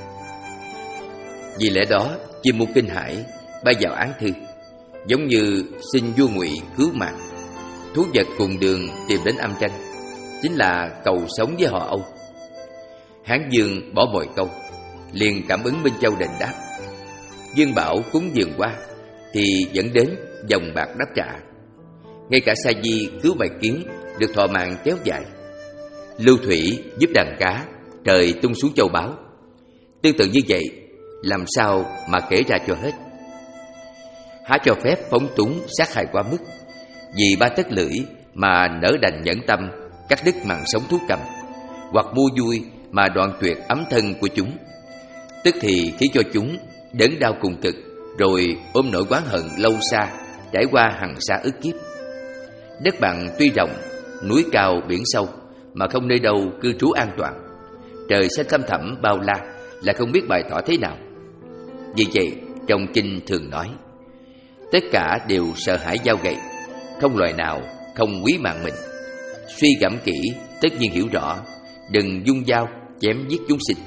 Vì lẽ đó, chim muôn kinh hải bay vào án thư, giống như xin vua Ngụy cứu mạng. Thú vật cùng đường tìm đến âm tranh, chính là cầu sống với họ Âu. Hán Dương bỏ mọi câu, liền cảm ứng Minh Châu đền đáp. Dương Bảo cúng dường qua, thì dẫn đến dòng bạc đáp trả. Ngay cả Sa Di cứu bài kiến, được thọ mạng kéo dài. Lưu Thủy giúp đàn cá, trời tung xuống châu báu. Tương tự như vậy, làm sao mà kể ra cho hết. Há cho phép phóng túng sát hại quá mức, vì ba tấc lưỡi mà nỡ đành nhẫn tâm cắt đứt mạng sống thú cầm, hoặc mua vui mà đoạn tuyệt ấm thân của chúng, tức thì khiến cho chúng đớn đau cùng cực, rồi ôm nỗi oán hận lâu xa, trải qua hằng sa ức kiếp. Đất bằng tuy rộng, núi cao biển sâu, mà không nơi đâu cư trú an toàn. Trời xanh thăm thẳm bao la, là không biết bày tỏ thế nào. Vì vậy, trong kinh thường nói, tất cả đều sợ hãi dao gậy, không loài nào không quý mạng mình. Suy gẫm kỹ, tất nhiên hiểu rõ, đừng dung dao chém giết chúng sinh.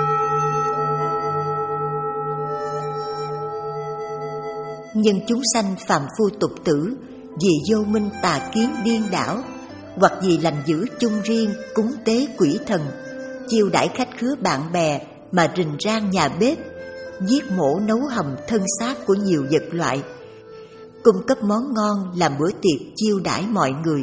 Nhưng chúng sanh phàm phu tục tử, vì vô minh tà kiến điên đảo, hoặc vì lành giữ chung riêng cúng tế quỷ thần, chiêu đãi khách khứa bạn bè mà rình rang nhà bếp, giết mổ nấu hầm thân xác của nhiều vật loại, cung cấp món ngon làm bữa tiệc chiêu đãi mọi người.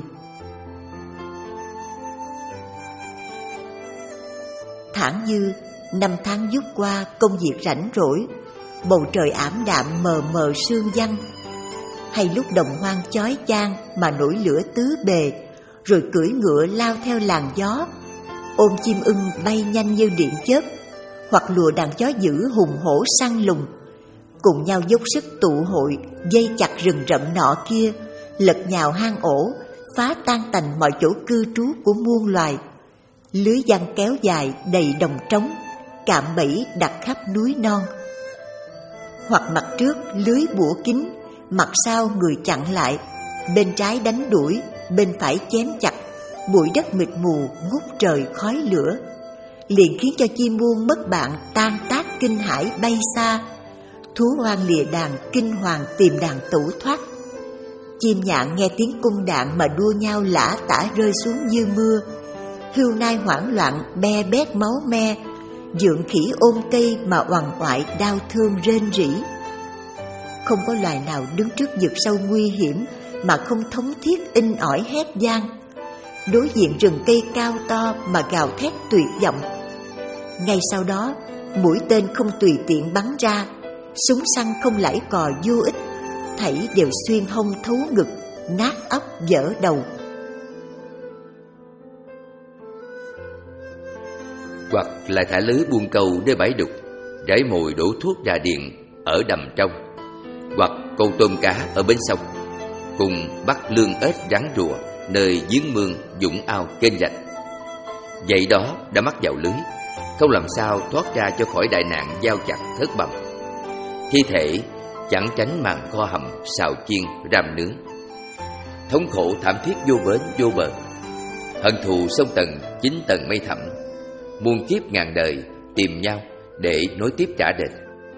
Thản như năm tháng vút qua công việc rảnh rỗi, bầu trời ảm đạm mờ mờ sương văng, hay lúc đồng hoang chói chang mà nổi lửa tứ bề, rồi cưỡi ngựa lao theo làn gió, ôm chim ưng bay nhanh như điện chớp, hoặc lùa đàn chó dữ hùng hổ săn lùng, cùng nhau dốc sức tụ hội, dây chặt rừng rậm nọ kia, lật nhào hang ổ, phá tan tành mọi chỗ cư trú của muôn loài. Lưới giăng kéo dài đầy đồng trống, cạm bẫy đặt khắp núi non. Hoặc mặt trước lưới bủa kín, mặt sau người chặn lại, bên trái đánh đuổi, bên phải chém chặt, bụi đất mịt mù ngút trời khói lửa, liền khiến cho chim muôn mất bạn tan tác kinh hãi bay xa. Thú hoang lìa đàn kinh hoàng tìm đàn tẩu thoát. Chim nhạn nghe tiếng cung đạn mà đua nhau lả tả rơi xuống như mưa. Hươu nai hoảng loạn be bét máu me, dượng khỉ ôm cây mà oằn oại đau thương rên rỉ. Không có loài nào đứng trước vực sâu nguy hiểm mà không thống thiết in ỏi hét vang, đối diện rừng cây cao to mà gào thét tuyệt vọng. Ngay sau đó, mũi tên không tùy tiện bắn ra, súng săn không lãi cò vô ích, thảy đều xuyên hông thấu ngực, nát óc vỡ đầu. Hoặc là thả lưới buông câu nơi bãi đục, rải mồi đổ thuốc ra điện ở đầm trong, hoặc câu tôm cá ở bến sông, cùng bắt lương ếch rắn rùa nơi giếng mương, vũng ao, kênh rạch. Vậy đó đã mắc vào lưới, không làm sao thoát ra cho khỏi đại nạn dao chặt thớt bầm. Thi thể chẳng tránh màn kho hầm, xào chiên, ram nướng. Thống khổ thảm thiết vô bến vô bờ, hận thù sông tầng chín tầng mây thẳm, muôn kiếp ngàn đời tìm nhau để nối tiếp trả đền.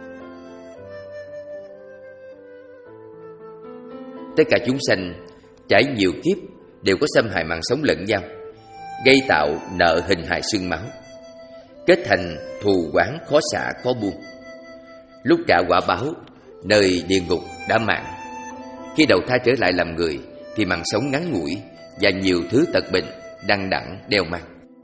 Tất cả chúng sanh trải nhiều kiếp đều có xâm hại mạng sống lẫn nhau, gây tạo nợ hình hài xương máu, kết thành thù oán khó xả khó buông. Lúc trả quả báo nơi địa ngục đã mạng, khi đầu thai trở lại làm người thì mạng sống ngắn ngủi và nhiều thứ tật bệnh đăng đẳng đeo mang.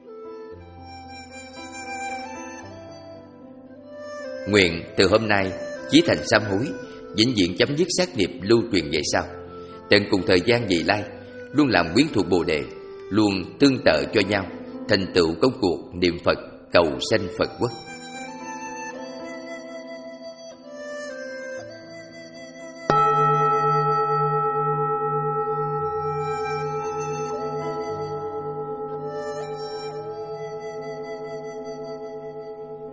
Nguyện từ hôm nay chí thành sám hối, vĩnh viễn chấm dứt sát nghiệp lưu truyền về sau, tận cùng thời gian vị lai luôn làm quyến thuộc Bồ Đề, luôn tương trợ cho nhau, thành tựu công cuộc niệm Phật cầu sanh Phật quốc.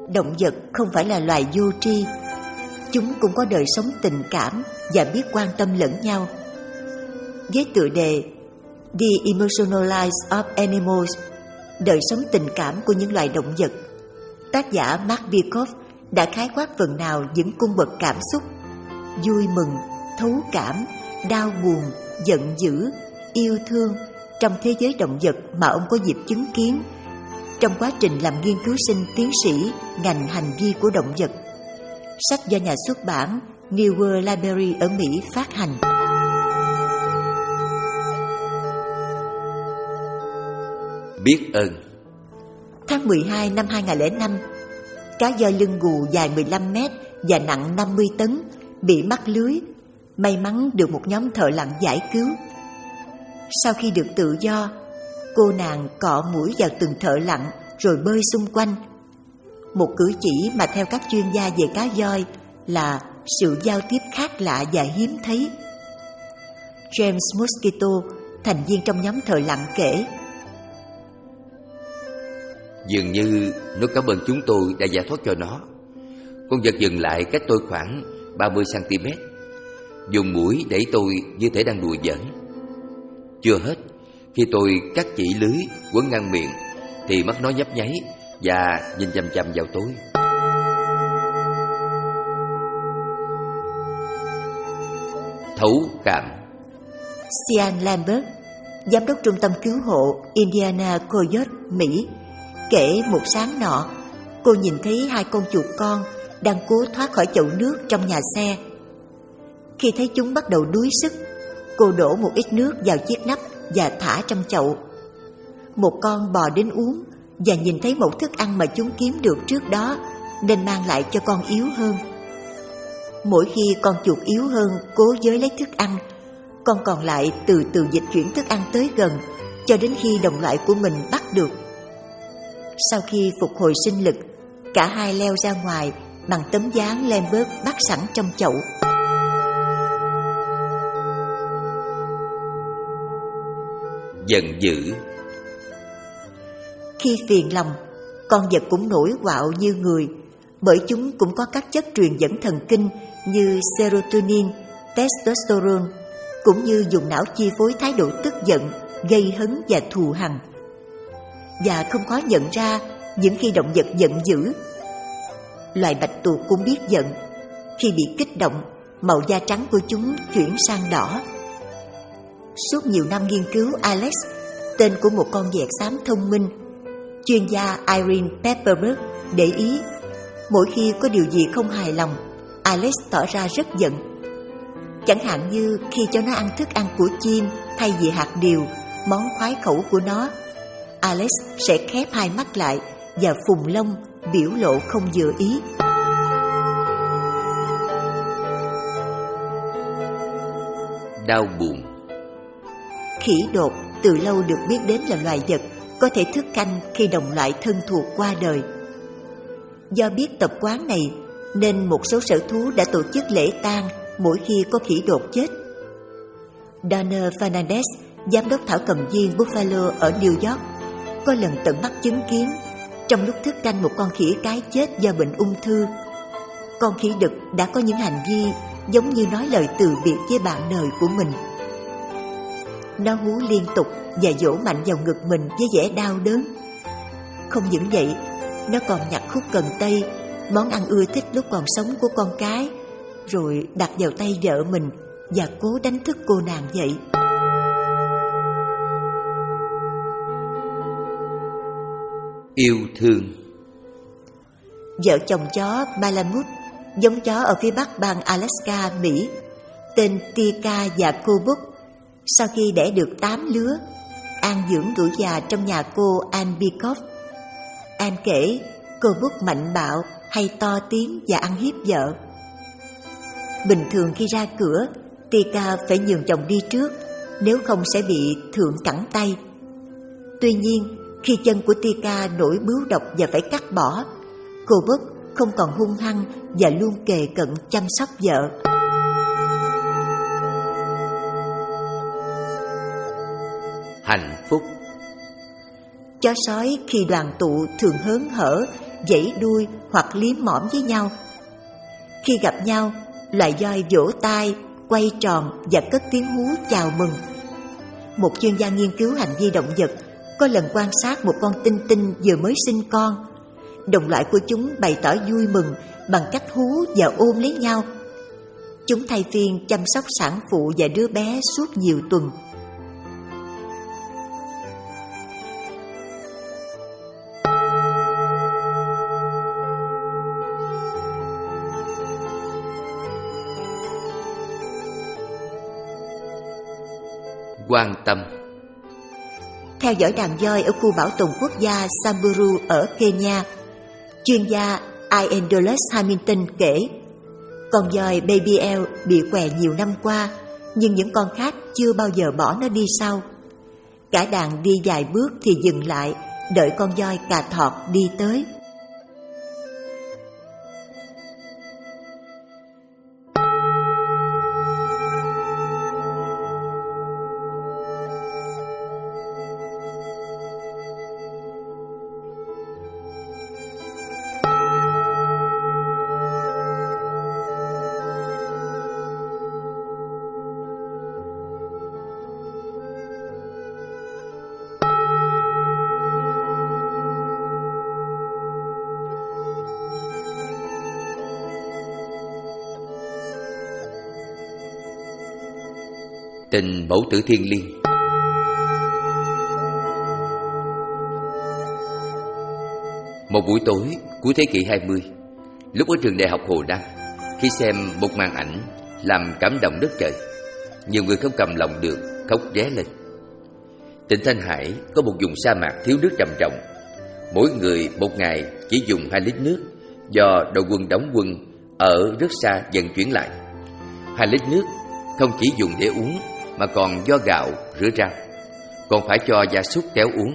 động vật không phải là loài vô tri. Chúng cũng có đời sống tình cảm và biết quan tâm lẫn nhau. Với tựa đề The Emotional Lives of Animals, đời sống tình cảm của những loài động vật, tác giả Mark Birkhoff đã khái quát phần nào những cung bậc cảm xúc: vui mừng, thấu cảm, đau buồn, giận dữ, yêu thương trong thế giới động vật mà ông có dịp chứng kiến trong quá trình làm nghiên cứu sinh tiến sĩ ngành hành vi của động vật. Sách do nhà xuất bản New World Library ở Mỹ phát hành. Biết ơn. Tháng mười hai năm hai nghìn không trăm lẻ năm, cá voi lưng gù dài mười lăm mét và nặng năm mươi tấn bị mắc lưới, may mắn được một nhóm thợ lặn giải cứu. Sau khi được tự do, cô nàng cọ mũi vào từng thợ lặn rồi bơi xung quanh. Một cử chỉ mà theo các chuyên gia về cá voi là sự giao tiếp khác lạ và hiếm thấy. James Mosquito, thành viên trong nhóm thợ lặn kể: Dường như nó cảm ơn chúng tôi đã giải thoát cho nó. Con vật dừng lại cách tôi khoảng ba mươi xăng ti mét, dùng mũi đẩy tôi như thể đang đùa giỡn. Chưa hết, khi tôi cắt chỉ lưới quấn ngang miệng thì mắt nó nhấp nháy và nhìn chằm chằm vào tôi. Thấu cảm. Sean Lambert, giám đốc trung tâm cứu hộ Indiana Coyote, Mỹ, kể một sáng nọ, cô nhìn thấy hai con chuột con đang cố thoát khỏi chậu nước trong nhà xe. Khi thấy chúng bắt đầu đuối sức, cô đổ một ít nước vào chiếc nắp và thả trong chậu. Một con bò đến uống và nhìn thấy một thức ăn mà chúng kiếm được trước đó nên mang lại cho con yếu hơn. Mỗi khi con chuột yếu hơn cố giới lấy thức ăn, con còn lại từ từ dịch chuyển thức ăn tới gần cho đến khi đồng loại của mình bắt được. Sau khi phục hồi sinh lực, cả hai leo ra ngoài bằng tấm dáng Lambert bắt sẵn trong chậu. Giận dữ. Khi phiền lòng, con vật cũng nổi quạo như người, bởi chúng cũng có các chất truyền dẫn thần kinh như serotonin, testosterone, cũng như dùng não chi phối thái độ tức giận, gây hấn và thù hằn. Và không khó nhận ra những khi động vật giận dữ. Loài bạch tuộc cũng biết giận. Khi bị kích động, màu da trắng của chúng chuyển sang đỏ. Suốt nhiều năm nghiên cứu Alex, tên của một con vẹt xám thông minh, chuyên gia Irene Pepperberg để ý, mỗi khi có điều gì không hài lòng, Alex tỏ ra rất giận. Chẳng hạn như khi cho nó ăn thức ăn của chim thay vì hạt điều, món khoái khẩu của nó, Alex sẽ khép hai mắt lại và phùng lông, biểu lộ không vừa ý. Đau buồn. Khỉ đột từ lâu được biết đến là loài vật có thể thức canh khi đồng loại thân thuộc qua đời. Do biết tập quán này nên một số sở thú đã tổ chức lễ tang mỗi khi có khỉ đột chết. Donna Fernandez, giám đốc thảo cầm viên Buffalo ở New York, có lần tận mắt chứng kiến trong lúc thức canh một con khỉ cái chết do bệnh ung thư. Con khỉ đực đã có những hành vi giống như nói lời từ biệt với bạn đời của mình. Nó hú liên tục và vỗ mạnh vào ngực mình với vẻ đau đớn. Không những vậy, nó còn nhặt khúc cần tây, món ăn ưa thích lúc còn sống của con cái, rồi đặt vào tay vợ mình và cố đánh thức cô nàng dậy. Yêu thương. Vợ chồng chó Malamute, giống chó ở phía bắc bang Alaska, Mỹ, tên Tika và Kobuk, sau khi đẻ được tám lứa, an dưỡng tuổi già trong nhà cô Ann Birkhoff. Ann kể Kobuk mạnh bạo, hay to tiếng và ăn hiếp vợ. Bình thường khi ra cửa, Tika phải nhường chồng đi trước, nếu không sẽ bị thượng cẳng tay. Tuy nhiên, khi chân của Tika nổi bướu độc và phải cắt bỏ, Kobuk không còn hung hăng và luôn kề cận chăm sóc vợ. Hạnh phúc. Chó sói khi đoàn tụ thường hớn hở giãy đuôi hoặc liếm mõm với nhau. Khi gặp nhau, loài voi vỗ tay, quay tròn và cất tiếng hú chào mừng. Một chuyên gia nghiên cứu hành vi động vật có lần quan sát một con tinh tinh vừa mới sinh con. Đồng loại của chúng bày tỏ vui mừng bằng cách hú và ôm lấy nhau. Chúng thay phiên chăm sóc sản phụ và đứa bé suốt nhiều tuần. Quan tâm. Theo dõi đàn voi ở khu bảo tồn quốc gia Samburu ở Kenya, chuyên gia Ian Dulles Hamilton kể, con voi Baby Elk bị què nhiều năm qua, nhưng những con khác chưa bao giờ bỏ nó đi sau. Cả đàn đi vài bước thì dừng lại, đợi con voi cà thọt đi tới. Tình mẫu tử thiêng liêng. Một buổi tối cuối thế kỷ hai mươi, lúc ở trường đại học Hồ Đăng, khi xem một màn ảnh làm cảm động đất trời, nhiều người không cầm lòng được khóc ré lên. Tỉnh Thanh Hải có một vùng sa mạc thiếu nước trầm trọng. Mỗi người một ngày chỉ dùng hai lít nước do đội quân đóng quân ở rất xa dần chuyển lại. Hai lít nước không chỉ dùng để uống mà còn do gạo, rửa rau, còn phải cho gia súc kéo uống.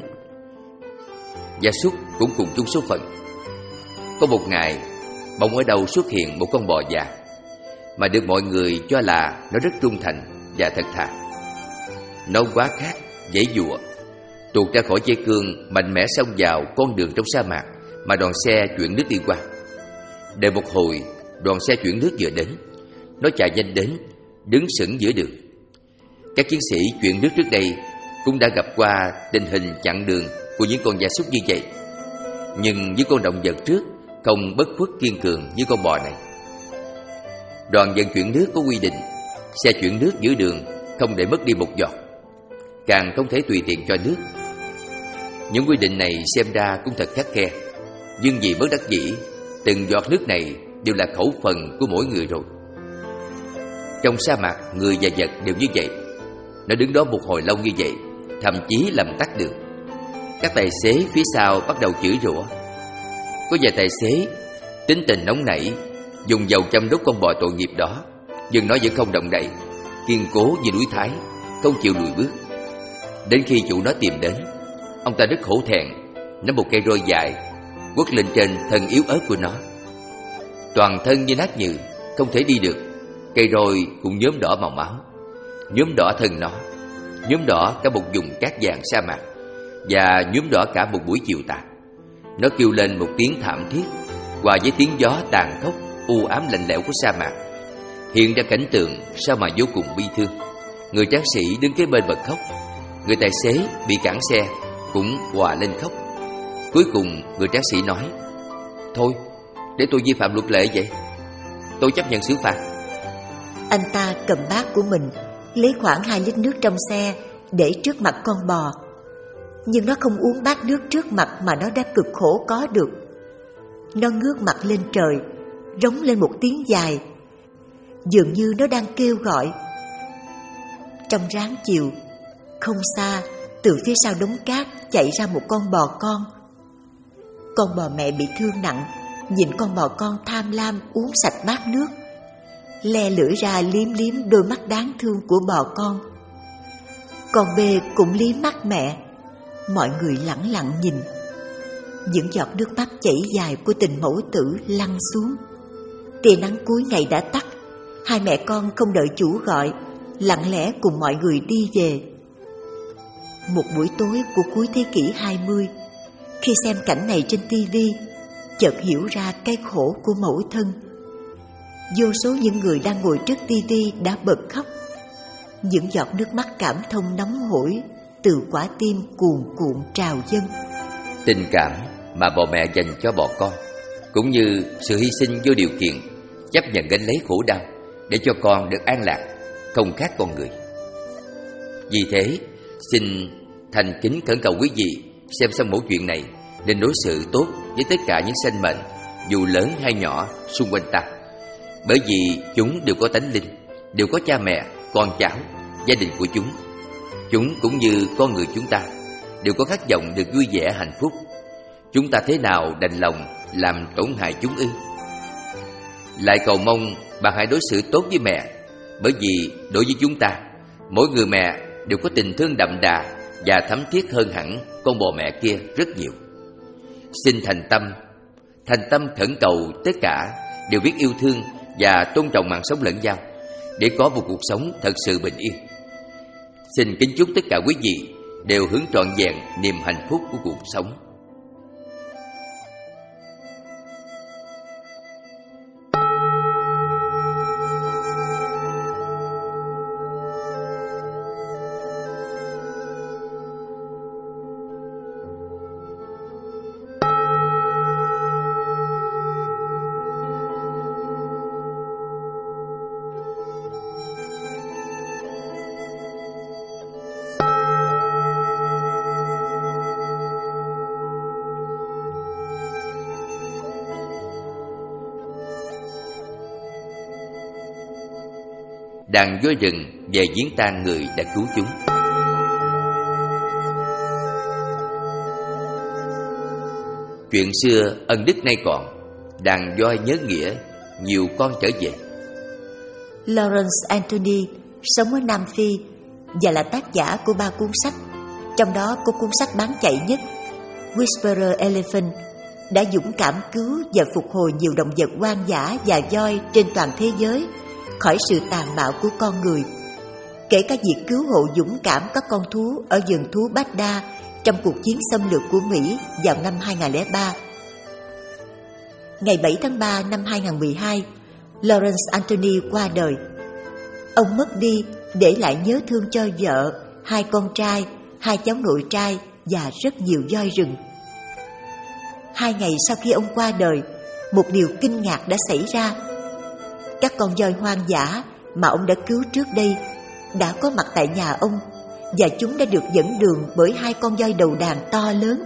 Gia súc cũng cùng chung số phận. Có một ngày, bỗng ở đâu xuất hiện một con bò già mà được mọi người cho là nó rất trung thành và thật thà. Nó quá khác, dễ dụa, tuột ra khỏi dây cương, mạnh mẽ xông vào con đường trong sa mạc mà đoàn xe chuyển nước đi qua. Đợi một hồi, đoàn xe chuyển nước vừa đến, nó chạy nhanh đến, đứng sững giữa đường. Các chiến sĩ chuyển nước trước đây cũng đã gặp qua tình hình chặn đường của những con gia súc như vậy, nhưng những con động vật trước không bất khuất kiên cường như con bò này. Đoàn vận chuyển nước có quy định, xe chuyển nước giữa đường không để mất đi một giọt, càng không thể tùy tiện cho nước. Những quy định này xem ra cũng thật khắt khe, nhưng vì bất đắc dĩ, từng giọt nước này đều là khẩu phần của mỗi người rồi. Trong sa mạc, người và vật đều như vậy. Nó đứng đó một hồi lâu như vậy, thậm chí làm tắc đường. Các tài xế phía sau bắt đầu chửi rủa. Có vài tài xế tính tình nóng nảy, dùng dầu châm đốt con bò tội nghiệp đó, nhưng nó vẫn không động đậy, kiên cố như núi Thái, không chịu lùi bước. Đến khi chủ nó tìm đến, ông ta rất hổ thẹn, nắm một cây roi dài quất lên trên thân yếu ớt của nó. Toàn thân như nát nhừ, không thể đi được. Cây roi cũng nhuốm đỏ màu máu, nhuốm đỏ thân nó, nhuốm đỏ cả một vùng cát vàng sa mạc, và nhuốm đỏ cả một buổi chiều tà. Nó kêu lên một tiếng thảm thiết, hòa với tiếng gió tàn khốc, u ám lạnh lẽo của sa mạc, hiện ra cảnh tượng sao mà vô cùng bi thương. Người tráng sĩ đứng kế bên bật khóc, người tài xế bị cản xe cũng hòa lên khóc. Cuối cùng người tráng sĩ nói: "Thôi, để tôi vi phạm luật lệ vậy, tôi chấp nhận xử phạt." Anh ta cầm bát của mình, lấy khoảng hai lít nước trong xe để trước mặt con bò. Nhưng nó không uống bát nước trước mặt mà nó đã cực khổ có được. Nó ngước mặt lên trời, rống lên một tiếng dài, dường như nó đang kêu gọi. Trong ráng chiều, không xa, từ phía sau đống cát chạy ra một con bò con. Con bò mẹ bị thương nặng, nhìn con bò con tham lam uống sạch bát nước, le lưỡi ra liếm liếm đôi mắt đáng thương của bò con. Con bê cũng liếm mắt mẹ. Mọi người lẳng lặng nhìn. Những giọt nước mắt chảy dài của tình mẫu tử lăn xuống. Tia nắng cuối ngày đã tắt. Hai mẹ con không đợi chủ gọi, lặng lẽ cùng mọi người đi về. Một buổi tối của cuối thế kỷ hai mươi, khi xem cảnh này trên ti vi, chợt hiểu ra cái khổ của mẫu thân. Vô số những người đang ngồi trước tivi đã bật khóc. Những giọt nước mắt cảm thông nóng hổi từ quả tim cuồn cuộn trào dâng. Tình cảm mà bố mẹ dành cho bọn con, cũng như sự hy sinh vô điều kiện, chấp nhận gánh lấy khổ đau để cho con được an lạc, không khác con người. Vì thế, xin thành kính khẩn cầu quý vị xem xong mẫu chuyện này nên đối xử tốt với tất cả những sinh mệnh, dù lớn hay nhỏ, xung quanh ta. Bởi vì chúng đều có tánh linh, đều có cha mẹ, con cháu, gia đình của chúng. Chúng cũng như con người chúng ta, đều có khát vọng được vui vẻ hạnh phúc. Chúng ta thế nào đành lòng làm tổn hại chúng ư? Lại cầu mong bạn hãy đối xử tốt với mẹ, bởi vì đối với chúng ta, mỗi người mẹ đều có tình thương đậm đà và thấm thiết hơn hẳn con bò mẹ kia rất nhiều. Xin thành tâm, thành tâm khẩn cầu tất cả đều biết yêu thương và tôn trọng mạng sống lẫn nhau, để có một cuộc sống thật sự bình yên. Xin kính chúc tất cả quý vị đều hưởng trọn vẹn niềm hạnh phúc của cuộc sống. Đàn voi rừng về viếng tang người đã cứu chúng. Chuyện xưa ân đức nay còn, đàn voi nhớ nghĩa, nhiều con trở về. Lawrence Anthony sống ở Nam Phi và là tác giả của ba cuốn sách, trong đó có cuốn sách bán chạy nhất Whisperer Elephant, đã dũng cảm cứu và phục hồi nhiều động vật hoang dã và voi trên toàn thế giới khỏi sự tàn bạo của con người, kể cả việc cứu hộ dũng cảm các con thú ở vườn thú Baghdad trong cuộc chiến xâm lược của Mỹ vào năm hai không không ba. Ngày bảy tháng ba năm hai không một hai, Lawrence Anthony qua đời. Ông mất đi để lại nhớ thương cho vợ, hai con trai, hai cháu nội trai và rất nhiều voi rừng. Hai ngày sau khi ông qua đời, một điều kinh ngạc đã xảy ra. Các con voi hoang dã mà ông đã cứu trước đây đã có mặt tại nhà ông, và chúng đã được dẫn đường bởi hai con voi đầu đàn to lớn.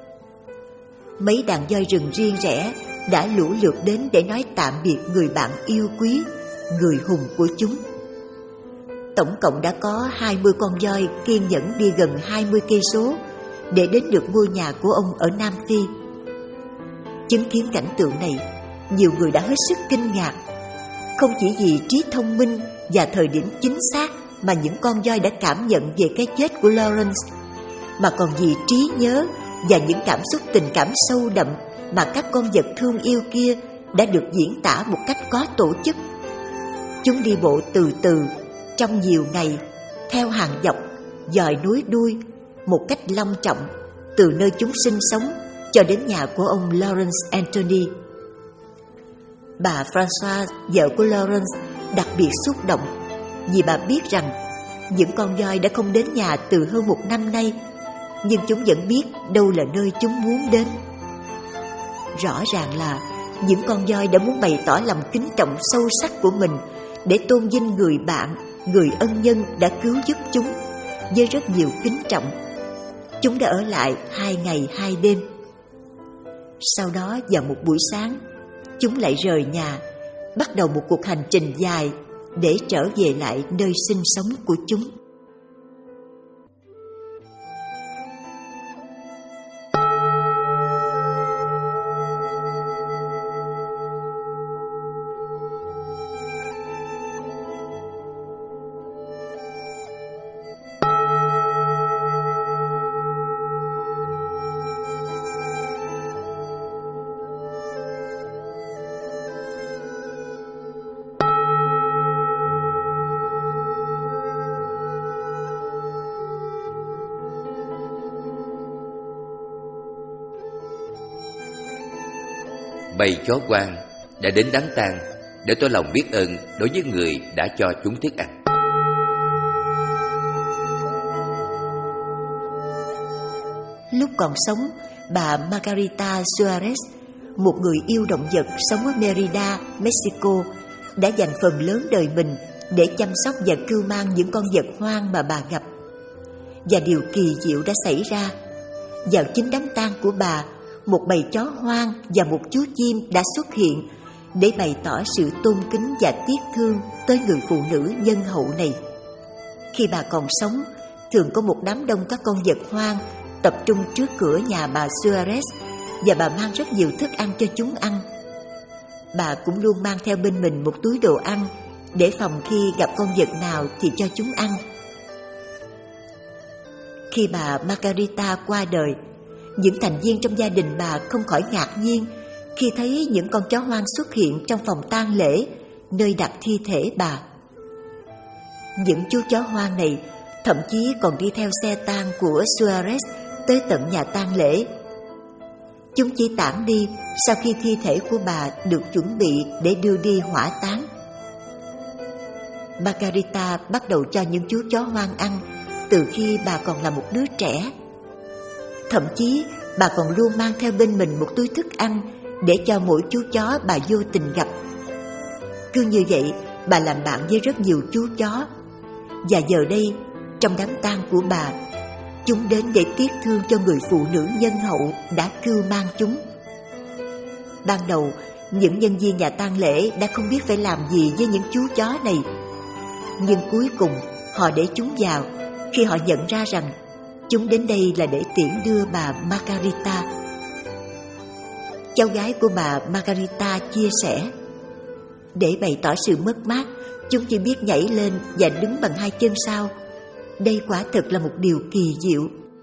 Mấy đàn voi rừng riêng rẽ đã lũ lượt đến để nói tạm biệt người bạn yêu quý, người hùng của chúng. Tổng cộng đã có hai mươi con voi kiên nhẫn đi gần hai mươi cây số để đến được ngôi nhà của ông ở Nam Phi. Chứng kiến cảnh tượng này, nhiều người đã hết sức kinh ngạc. Không chỉ vì trí thông minh và thời điểm chính xác mà những con voi đã cảm nhận về cái chết của Lawrence, mà còn vì trí nhớ và những cảm xúc tình cảm sâu đậm mà các con vật thương yêu kia đã được diễn tả một cách có tổ chức. Chúng đi bộ từ từ trong nhiều ngày, theo hàng dọc, dòi núi đuôi, một cách long trọng, từ nơi chúng sinh sống cho đến nhà của ông Lawrence Anthony. Bà Françoise, vợ của Lawrence, đặc biệt xúc động vì bà biết rằng những con voi đã không đến nhà từ hơn một năm nay, nhưng chúng vẫn biết đâu là nơi chúng muốn đến. Rõ ràng là những con voi đã muốn bày tỏ lòng kính trọng sâu sắc của mình để tôn vinh người bạn, người ân nhân đã cứu giúp chúng với rất nhiều kính trọng. Chúng đã ở lại hai ngày hai đêm. Sau đó vào một buổi sáng, chúng lại rời nhà, bắt đầu một cuộc hành trình dài để trở về lại nơi sinh sống của chúng. bầy chó hoang đã đến đám tang để tỏ lòng biết ơn đối với người đã cho chúng thức ăn. Lúc còn sống, bà Margarita Suarez, một người yêu động vật sống ở Merida, Mexico, đã dành phần lớn đời mình để chăm sóc và cưu mang những con vật hoang mà bà gặp. Và điều kỳ diệu đã xảy ra. Vào chính đám tang của bà, một bầy chó hoang và một chú chim đã xuất hiện để bày tỏ sự tôn kính và tiếc thương tới người phụ nữ nhân hậu này. Khi bà còn sống, thường có một đám đông các con vật hoang tập trung trước cửa nhà bà Suarez và bà mang rất nhiều thức ăn cho chúng ăn. Bà cũng luôn mang theo bên mình một túi đồ ăn để phòng khi gặp con vật nào thì cho chúng ăn. Khi bà Margarita qua đời, những thành viên trong gia đình bà không khỏi ngạc nhiên khi thấy những con chó hoang xuất hiện trong phòng tang lễ nơi đặt thi thể bà. Những chú chó hoang này thậm chí còn đi theo xe tang của Suarez tới tận nhà tang lễ. Chúng chỉ tản đi sau khi thi thể của bà được chuẩn bị để đưa đi hỏa táng. Margarita bắt đầu cho những chú chó hoang ăn từ khi bà còn là một đứa trẻ. Thậm chí bà còn luôn mang theo bên mình một túi thức ăn để cho mỗi chú chó bà vô tình gặp. Cứ như vậy, bà làm bạn với rất nhiều chú chó. Và giờ đây, trong đám tang của bà, chúng đến để tiếc thương cho người phụ nữ nhân hậu đã cưu mang chúng. Ban đầu, những nhân viên nhà tang lễ đã không biết phải làm gì với những chú chó này. Nhưng cuối cùng, họ để chúng vào khi họ nhận ra rằng chúng đến đây là để tiễn đưa bà Margarita. Cháu gái của bà Margarita chia sẻ, để bày tỏ sự mất mát, chúng chỉ biết nhảy lên và đứng bằng hai chân sau. Đây quả thực là một điều kỳ diệu.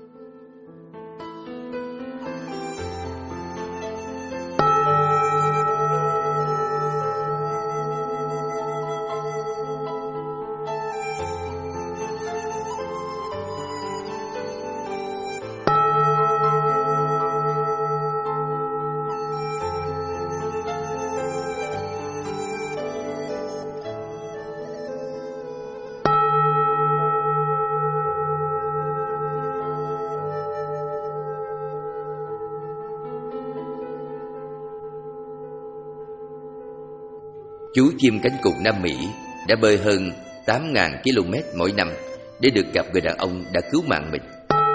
Chú chim cánh cụt Nam Mỹ đã bơi hơn tám nghìn ki lô mét mỗi năm để được gặp người đàn ông đã cứu mạng mình.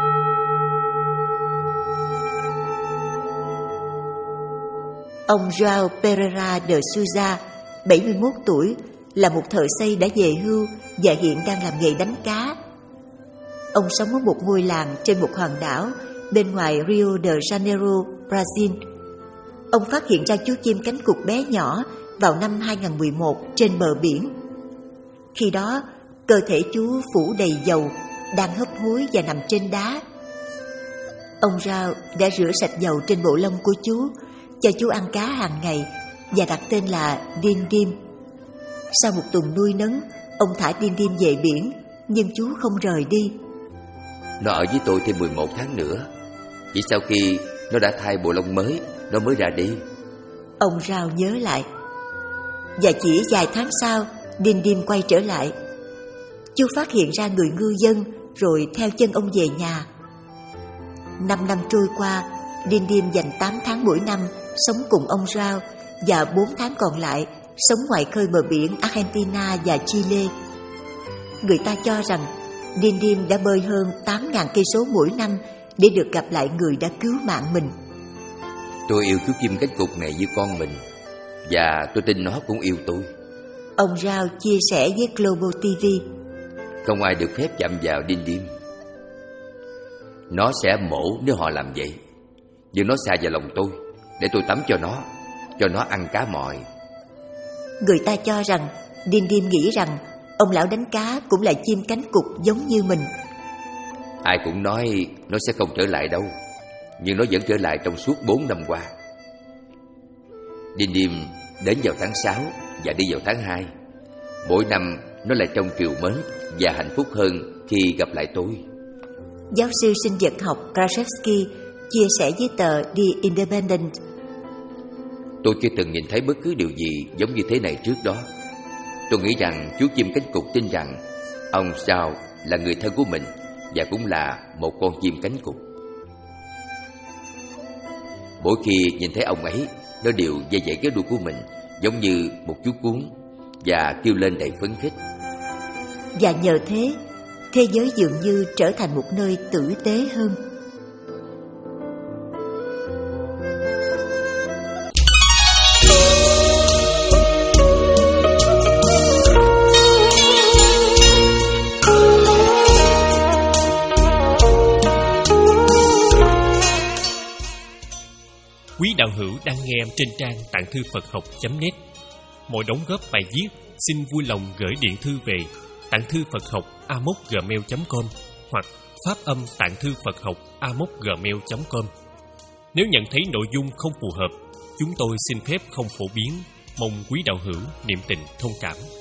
Ông João Pereira de Souza, bảy mươi mốt tuổi, là một thợ xây đã về hưu và hiện đang làm nghề đánh cá. Ông sống ở một ngôi làng trên một hòn đảo bên ngoài Rio de Janeiro, Brazil. Ông phát hiện ra chú chim cánh cụt bé nhỏ vào năm hai nghìn mười một trên bờ biển. Khi đó, cơ thể chú phủ đầy dầu, đang hấp hối và nằm trên đá. Ông João đã rửa sạch dầu trên bộ lông của chú, cho chú ăn cá hàng ngày và đặt tên là Din Dim. Sau một tuần nuôi nấng, ông thả Din Dim về biển, nhưng chú không rời đi. Nó ở với tôi thêm mười một tháng nữa. Chỉ sau khi nó đã thay bộ lông mới, nó mới ra đi. Ông João nhớ lại. Và chỉ vài tháng sau, Din Dim quay trở lại. Chú phát hiện ra người ngư dân rồi theo chân ông về nhà. Năm năm trôi qua, Din Dim dành tám tháng mỗi năm sống cùng ông João và bốn tháng còn lại sống ngoài khơi bờ biển Argentina và Chile. Người ta cho rằng Din Dim đã bơi hơn tám nghìn cây số mỗi năm để được gặp lại người đã cứu mạng mình. Tôi yêu chú chim cánh cụt này như con mình, và tôi tin nó cũng yêu tôi. Ông João chia sẻ với Global ti vi. Không ai được phép chạm vào Din Dim. Nó sẽ mổ nếu họ làm vậy. Nhưng nó xa vào lòng tôi để tôi tắm cho nó, cho nó ăn cá mòi. Người ta cho rằng Din Dim nghĩ rằng ông lão đánh cá cũng là chim cánh cụt giống như mình. Ai cũng nói nó sẽ không trở lại đâu, nhưng nó vẫn trở lại trong suốt bốn năm qua. Din Dim đến vào tháng sáu và đi vào tháng hai. Mỗi năm nó lại trông trìu mến và hạnh phúc hơn khi gặp lại tôi. Giáo sư sinh vật học Kraszewski chia sẻ với tờ The Independent. Tôi chưa từng nhìn thấy bất cứ điều gì giống như thế này trước đó. Tôi nghĩ rằng chú chim cánh cụt tin rằng ông Sao là người thân của mình và cũng là một con chim cánh cụt. Mỗi khi nhìn thấy ông ấy, nó đều dây dậy cái đuôi của mình giống như một chú cuốn và kêu lên đầy phấn khích. Và nhờ thế, thế giới dường như trở thành một nơi tử tế hơn. Quý đạo hữu đang nghe trên trang tạng thư Phật học chấm net. Mọi đóng góp bài viết xin vui lòng gửi điện thư về tạng thư Phật học a m o c gmail chấm com hoặc phát âm tạng thư Phật học a m o c gmail chấm com. Nếu nhận thấy nội dung không phù hợp, chúng tôi xin phép không phổ biến. Mong quý đạo hữu niệm tình thông cảm.